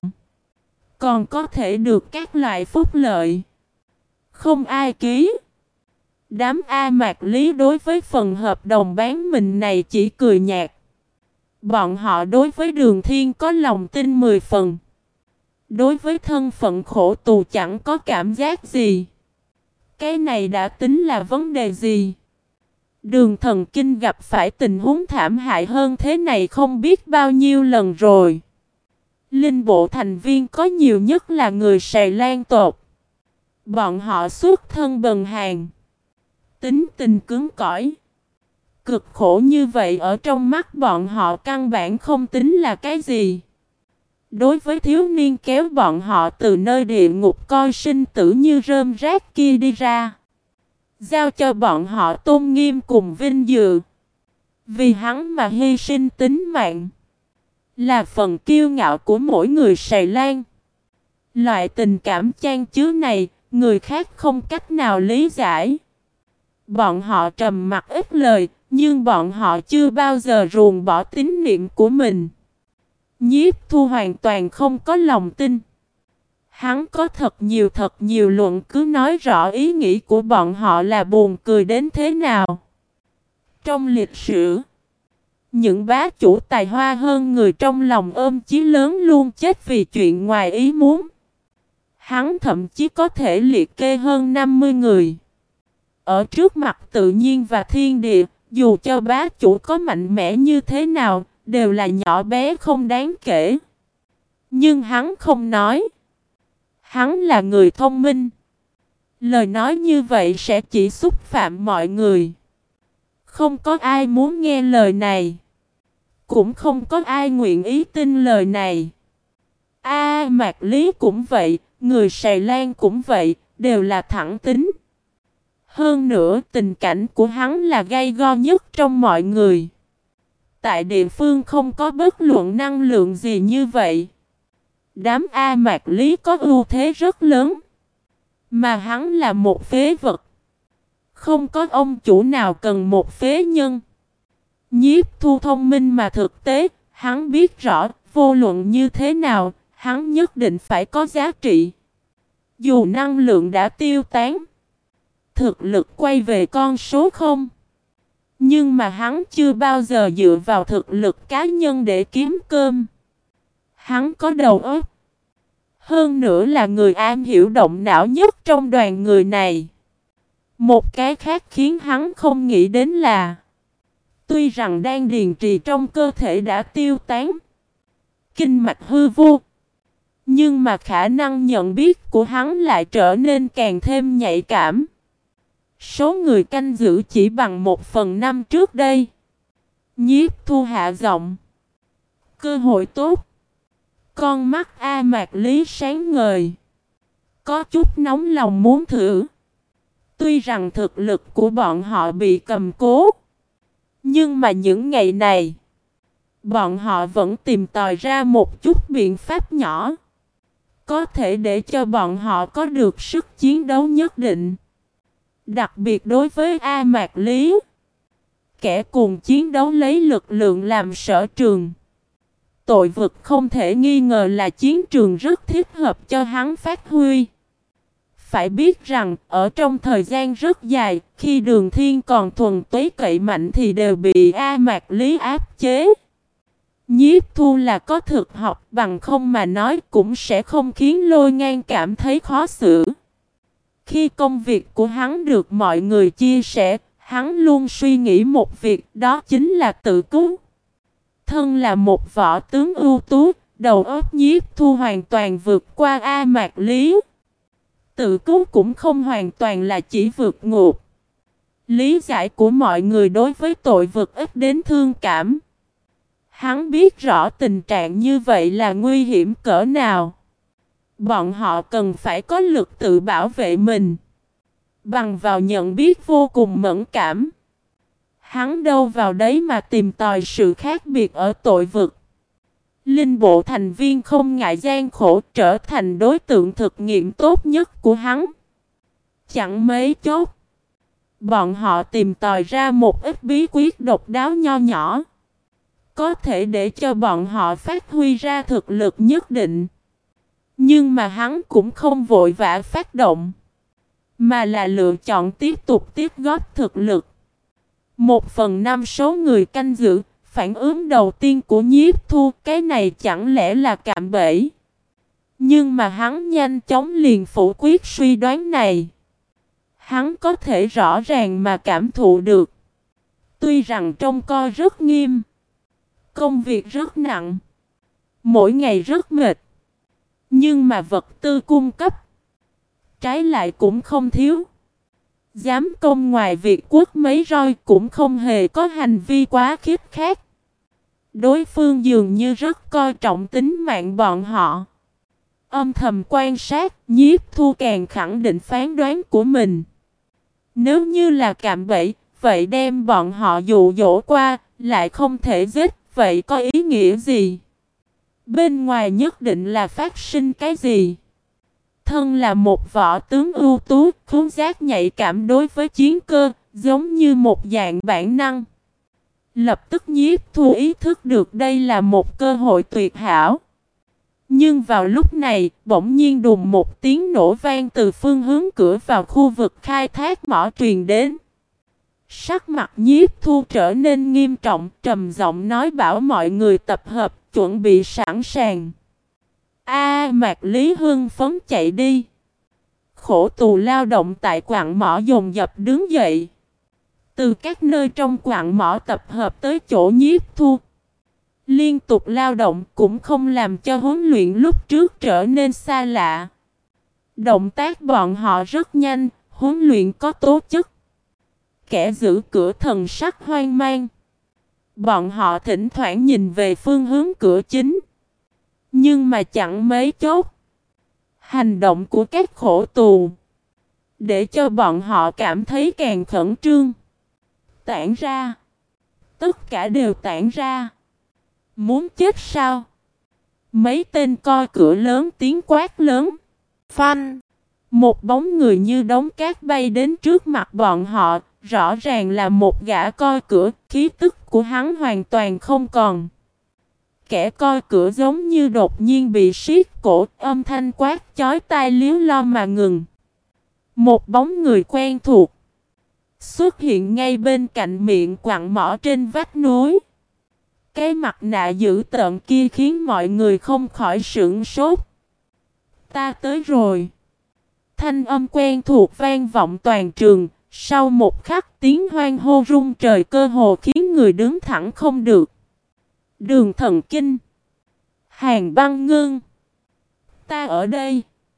Còn có thể được các loại phúc lợi. Không ai ký. Đám A Mạc Lý đối với phần hợp đồng bán mình này chỉ cười nhạt. Bọn họ đối với Đường Thiên có lòng tin mười phần. Đối với thân phận khổ tù chẳng có cảm giác gì. Cái này đã tính là vấn đề gì? Đường Thần Kinh gặp phải tình huống thảm hại hơn thế này không biết bao nhiêu lần rồi. Linh bộ thành viên có nhiều nhất là người Sài Lan tộc. Bọn họ xuất thân bần hàn. Tính tình cứng cỏi. Cực khổ như vậy ở trong mắt bọn họ căn bản không tính là cái gì. Đối với thiếu niên kéo bọn họ từ nơi địa ngục coi sinh tử như rơm rác kia đi ra. Giao cho bọn họ tôn nghiêm cùng vinh dự. Vì hắn mà hy sinh tính mạng. Là phần kiêu ngạo của mỗi người Sài Lan. Loại tình cảm chan chứa này, người khác không cách nào lý giải. Bọn họ trầm mặc ít lời, nhưng bọn họ chưa bao giờ ruồng bỏ tín niệm của mình. Nhiếp Thu hoàn toàn không có lòng tin. Hắn có thật nhiều thật nhiều luận cứ nói rõ ý nghĩ của bọn họ là buồn cười đến thế nào. Trong lịch sử, những bá chủ tài hoa hơn người trong lòng ôm chí lớn luôn chết vì chuyện ngoài ý muốn. Hắn thậm chí có thể liệt kê hơn năm mươi người. Ở trước mặt tự nhiên và thiên địa, dù cho bá chủ có mạnh mẽ như thế nào, đều là nhỏ bé không đáng kể. Nhưng hắn không nói. Hắn là người thông minh. Lời nói như vậy sẽ chỉ xúc phạm mọi người. Không có ai muốn nghe lời này. Cũng không có ai nguyện ý tin lời này. A Mạc Lý cũng vậy, người Sài Lan cũng vậy, đều là thẳng tính. Hơn nữa tình cảnh của hắn là gay go nhất trong mọi người. Tại địa phương không có bất luận năng lượng gì như vậy. Đám A Mạc Lý có ưu thế rất lớn. Mà hắn là một phế vật. Không có ông chủ nào cần một phế nhân. Nhiếp Thu thông minh mà thực tế, hắn biết rõ, vô luận như thế nào, hắn nhất định phải có giá trị. Dù năng lượng đã tiêu tán, thực lực quay về con số không. Nhưng mà hắn chưa bao giờ dựa vào thực lực cá nhân để kiếm cơm. Hắn có đầu óc. Hơn nữa là người am hiểu động não nhất trong đoàn người này. Một cái khác khiến hắn không nghĩ đến là tuy rằng đan điền trì trong cơ thể đã tiêu tán, kinh mạch hư vô, nhưng mà khả năng nhận biết của hắn lại trở nên càng thêm nhạy cảm. Số người canh giữ chỉ bằng một phần năm trước đây. Nhiếp Thu hạ giọng. Cơ hội tốt. Con mắt A Mạc Lý sáng ngời. Có chút nóng lòng muốn thử. Tuy rằng thực lực của bọn họ bị cầm cố. Nhưng mà những ngày này, bọn họ vẫn tìm tòi ra một chút biện pháp nhỏ. Có thể để cho bọn họ có được sức chiến đấu nhất định. Đặc biệt đối với A Mạc Lý, kẻ cùng chiến đấu lấy lực lượng làm sở trường. Tội vực không thể nghi ngờ là chiến trường rất thích hợp cho hắn phát huy. Phải biết rằng, ở trong thời gian rất dài, khi Đường Thiên còn thuần túy cậy mạnh thì đều bị A Mạc Lý áp chế. Nhiếp Thu là có thực học, bằng không mà nói cũng sẽ không khiến Lôi Ngang cảm thấy khó xử. Khi công việc của hắn được mọi người chia sẻ, hắn luôn suy nghĩ một việc, đó chính là tự cứu. Thân là một võ tướng ưu tú, Đầu óc Nhiếp Thu hoàn toàn vượt qua A Mạc Lý. Tự cứu cũng không hoàn toàn là chỉ vượt ngục. Lý giải của mọi người đối với tội vực ít đến thương cảm. Hắn biết rõ tình trạng như vậy là nguy hiểm cỡ nào. Bọn họ cần phải có lực tự bảo vệ mình. Bằng vào nhận biết vô cùng mẫn cảm. Hắn đâu vào đấy mà tìm tòi sự khác biệt ở tội vực. Linh bộ thành viên không ngại gian khổ trở thành đối tượng thực nghiệm tốt nhất của hắn. Chẳng mấy chốc, bọn họ tìm tòi ra một ít bí quyết độc đáo nho nhỏ. Có thể để cho bọn họ phát huy ra thực lực nhất định. Nhưng mà hắn cũng không vội vã phát động. Mà là lựa chọn tiếp tục tiếp góp thực lực. Một phần năm số người canh giữ. Phản ứng đầu tiên của Nhiếp Thu, cái này chẳng lẽ là cạm bẫy. Nhưng mà hắn nhanh chóng liền phủ quyết suy đoán này. Hắn có thể rõ ràng mà cảm thụ được. Tuy rằng trông coi rất nghiêm. Công việc rất nặng. Mỗi ngày rất mệt. Nhưng mà vật tư cung cấp. Trái lại cũng không thiếu. Giám công ngoài việc quất mấy roi cũng không hề có hành vi quá khích khác. Đối phương dường như rất coi trọng tính mạng bọn họ. Âm thầm quan sát, Nhiếp Thu càng khẳng định phán đoán của mình. Nếu như là cạm bẫy, vậy đem bọn họ dụ dỗ qua, lại không thể giết, vậy có ý nghĩa gì? Bên ngoài nhất định là phát sinh cái gì? Thân là một võ tướng ưu tú, khứu giác nhạy cảm đối với chiến cơ, giống như một dạng bản năng. Lập tức Nhiếp Thu ý thức được đây là một cơ hội tuyệt hảo. Nhưng vào lúc này, bỗng nhiên đùng một tiếng nổ vang từ phương hướng cửa vào khu vực khai thác mỏ truyền đến. Sắc mặt Nhiếp Thu trở nên nghiêm trọng, trầm giọng nói bảo mọi người tập hợp, chuẩn bị sẵn sàng. A Mạc Lý hưng phấn chạy đi. Khổ tù lao động tại quặng mỏ dồn dập đứng dậy. Từ các nơi trong quặng mỏ tập hợp tới chỗ Nhiếp Thu. Liên tục lao động cũng không làm cho huấn luyện lúc trước trở nên xa lạ. Động tác bọn họ rất nhanh, huấn luyện có tố chất. Kẻ giữ cửa thần sắc hoang mang. Bọn họ thỉnh thoảng nhìn về phương hướng cửa chính. Nhưng mà chẳng mấy chốc. Hành động của các khổ tù để cho bọn họ cảm thấy càng khẩn trương. Tản ra. Tất cả đều tản ra. Muốn chết sao? Mấy tên coi cửa lớn tiếng quát lớn. Phanh. Một bóng người như đống cát bay đến trước mặt bọn họ. Rõ ràng là một gã coi cửa. Khí tức của hắn hoàn toàn không còn. Kẻ coi cửa giống như đột nhiên bị siết cổ. Âm thanh quát chói tai líu lo mà ngừng. Một bóng người quen thuộc xuất hiện ngay bên cạnh miệng quặng mỏ trên vách núi. Cái mặt nạ dữ tợn kia khiến mọi người không khỏi sửng sốt. Ta tới rồi. Thanh âm quen thuộc vang vọng toàn trường. Sau một khắc tiếng hoan hô rung trời cơ hồ khiến người đứng thẳng không được. Đường Thần Kinh. Hàn Băng Ngưng. Ta ở đây.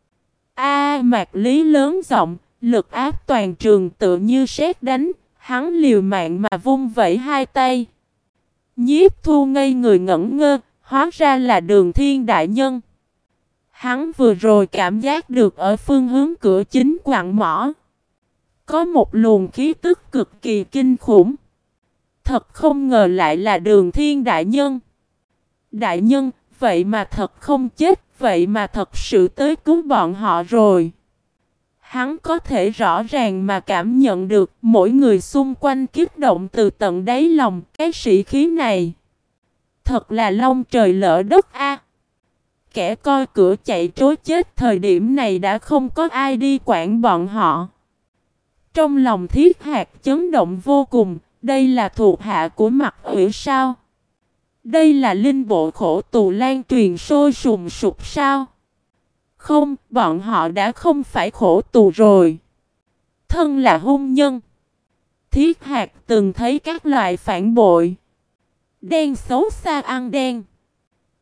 A Mạc Lý lớn giọng. Lực áp toàn trường tự như sét đánh. Hắn liều mạng mà vung vẩy hai tay. Nhiếp Thu ngây người ngẩn ngơ. Hóa ra là Đường Thiên đại nhân. Hắn vừa rồi cảm giác được ở phương hướng cửa chính quặng mỏ. Có một luồng khí tức cực kỳ kinh khủng. Thật không ngờ lại là Đường Thiên đại nhân. Đại nhân, vậy mà thật không chết. Vậy mà thật sự tới cứu bọn họ rồi. Hắn có thể rõ ràng mà cảm nhận được mỗi người xung quanh kích động từ tận đáy lòng. Cái sĩ khí này thật là long trời lỡ đất a. Kẻ coi cửa chạy trối chết thời điểm này đã không có ai đi quản bọn họ. Trong lòng Thiết Hạt chấn động vô cùng. Đây là thuộc hạ của Mặc Ủy sao? Đây là linh bộ khổ tù lan truyền sôi sùng sục sao? Không, bọn họ đã không phải khổ tù rồi. Thân là hung nhân. Thiết Hạt từng thấy các loại phản bội. Đen xấu xa ăn đen.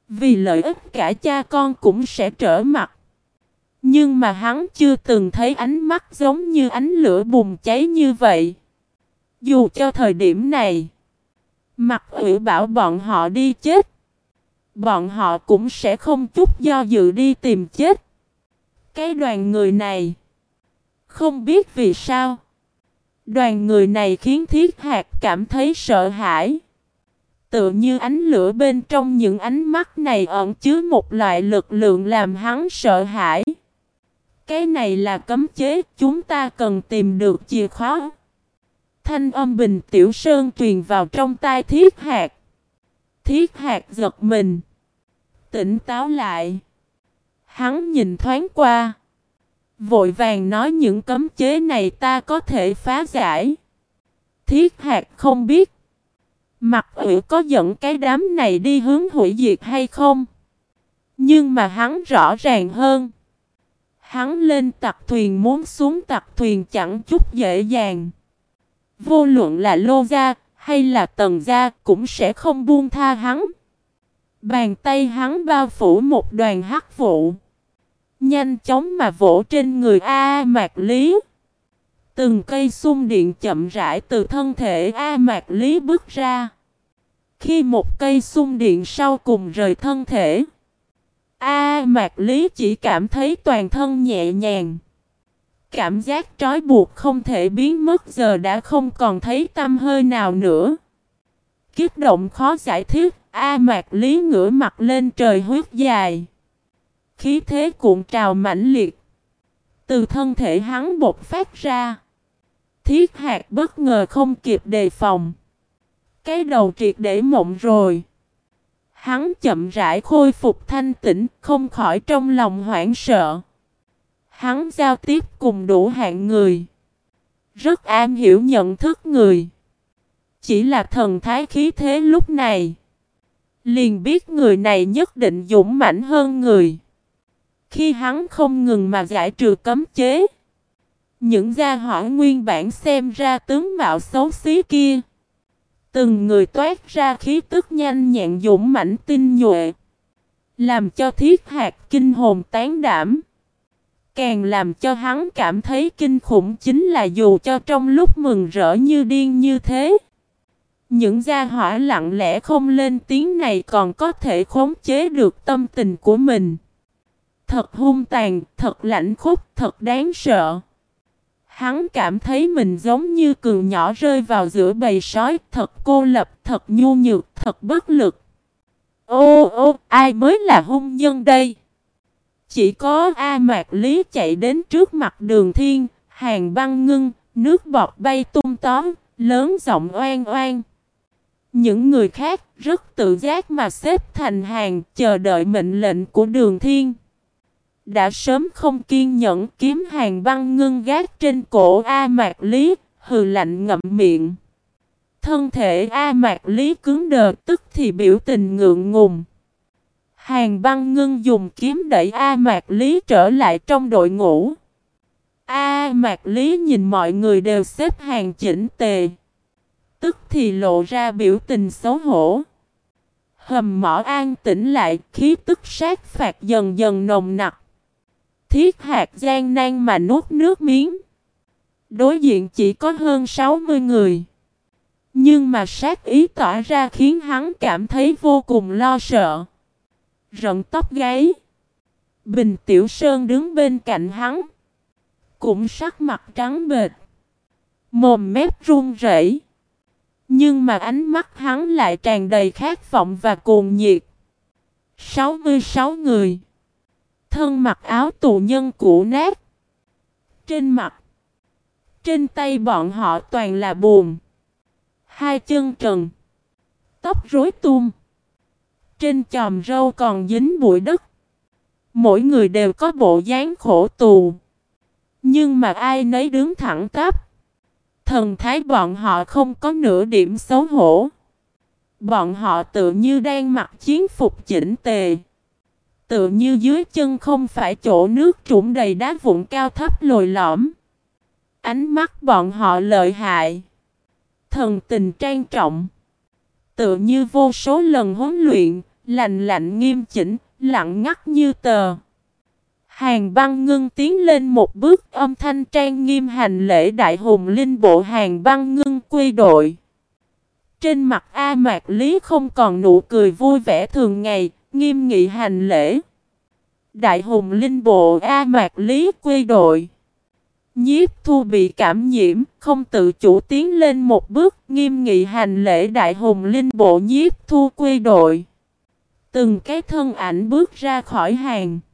Vì lợi ích cả cha con cũng sẽ trở mặt. Nhưng mà hắn chưa từng thấy ánh mắt giống như ánh lửa bùng cháy như vậy. Dù cho thời điểm này, Mặc Ủy bảo bọn họ đi chết, bọn họ cũng sẽ không chút do dự đi tìm chết. Cái đoàn người này, không biết vì sao, đoàn người này khiến Thiết Hạc cảm thấy sợ hãi. Tựa như ánh lửa bên trong những ánh mắt này ẩn chứa một loại lực lượng làm hắn sợ hãi. Cái này là cấm chế, chúng ta cần tìm được chìa khóa. Thanh âm Bình Tiểu Sơn truyền vào trong tai Thiết Hạc. Thiết Hạc giật mình, tỉnh táo lại. Hắn nhìn thoáng qua, vội vàng nói những cấm chế này ta có thể phá giải. Thiết Hạc không biết Mặc Ủy có dẫn cái đám này đi hướng hủy diệt hay không. Nhưng mà hắn rõ ràng hơn. Hắn lên tặc thuyền muốn xuống tặc thuyền chẳng chút dễ dàng. Vô luận là Lô Gia hay là Tần Gia cũng sẽ không buông tha hắn. Bàn tay hắn bao phủ một đoàn hắc vụ, nhanh chóng mà vỗ trên người A Mạc Lý. Từng cây xung điện chậm rãi từ thân thể A Mạc Lý bước ra. Khi một cây xung điện sau cùng rời thân thể, A Mạc Lý chỉ cảm thấy toàn thân nhẹ nhàng. Cảm giác trói buộc không thể biến mất giờ đã không còn thấy tăm hơi nào nữa. Kích động khó giải thích, A Mạc Lý ngửa mặt lên trời huyết dài. Khí thế cuộn trào mãnh liệt từ thân thể hắn bộc phát ra. Thiết Hạc bất ngờ không kịp đề phòng. Cái đầu triệt để mộng rồi. Hắn chậm rãi khôi phục thanh tĩnh, không khỏi trong lòng hoảng sợ. Hắn giao tiếp cùng đủ hạng người, rất am hiểu nhận thức người. Chỉ là thần thái khí thế lúc này, liền biết người này nhất định dũng mãnh hơn người. Khi hắn không ngừng mà giải trừ cấm chế, những gia hỏa nguyên bản xem ra tướng mạo xấu xí kia, từng người toát ra khí tức nhanh nhẹn dũng mãnh tinh nhuệ, làm cho Thiết Hạc kinh hồn tán đảm. Càng làm cho hắn cảm thấy kinh khủng chính là dù cho trong lúc mừng rỡ như điên như thế, những gia hỏa lặng lẽ không lên tiếng này còn có thể khống chế được tâm tình của mình. Thật hung tàn, thật lạnh khốc, thật đáng sợ. Hắn cảm thấy mình giống như cừu nhỏ rơi vào giữa bầy sói, thật cô lập, thật nhu nhược, thật bất lực. Ô ô, ai mới là hung nhân đây? Chỉ có A Mạc Lý chạy đến trước mặt Đường Thiên, Hàn Băng ngưng, nước bọt bay tung tóm, lớn giọng oan oan. Những người khác rất tự giác mà xếp thành hàng chờ đợi mệnh lệnh của Đường Thiên. Đã sớm không kiên nhẫn kiếm Hàn Băng ngưng gác trên cổ A Mạc Lý, hừ lạnh ngậm miệng. Thân thể A Mạc Lý cứng đờ tức thì biểu tình ngượng ngùng. Hàn Băng ngưng dùng kiếm đẩy A Mạc Lý trở lại trong đội ngũ. A Mạc Lý nhìn mọi người đều xếp hàng chỉnh tề, tức thì lộ ra biểu tình xấu hổ. Hầm mỏ an tĩnh lại, khí tức sát phạt dần dần nồng nặc. Thiết Hạc gian nan mà nuốt nước miếng. Đối diện chỉ có hơn sáu mươi người, nhưng mà sát ý tỏa ra khiến hắn cảm thấy vô cùng lo sợ, rợn tóc gáy. Bình Tiểu Sơn đứng bên cạnh hắn, cũng sắc mặt trắng bệch, mồm mép run rẩy. Nhưng mà ánh mắt hắn lại tràn đầy khát vọng và cuồng nhiệt. sáu mươi sáu người, thân mặc áo tù nhân cũ nát. Trên mặt, trên tay bọn họ toàn là buồn. Hai chân trần, tóc rối tung, trên chòm râu còn dính bụi đất. Mỗi người đều có bộ dáng khổ tù, nhưng mà ai nấy đứng thẳng tắp. Thần thái bọn họ không có nửa điểm xấu hổ. Bọn họ tự như đang mặc chiến phục chỉnh tề, tự như dưới chân không phải chỗ nước trũng đầy đá vụn cao thấp lồi lõm. Ánh mắt bọn họ lợi hại, thần tình trang trọng, tự như vô số lần huấn luyện, Lạnh lạnh nghiêm chỉnh, lặng ngắt như tờ. Hàn Băng Ngưng tiến lên một bước, âm thanh trang nghiêm hành lễ đại hùng linh bộ Hàn Băng Ngưng quy đội. Trên mặt A Mạc Lý không còn nụ cười vui vẻ thường ngày, nghiêm nghị hành lễ. Đại hùng linh bộ A Mạc Lý quy đội. Nhiếp Thu bị cảm nhiễm, không tự chủ tiến lên một bước, nghiêm nghị hành lễ đại hùng linh bộ Nhiếp Thu quy đội. Từng cái thân ảnh bước ra khỏi hàng.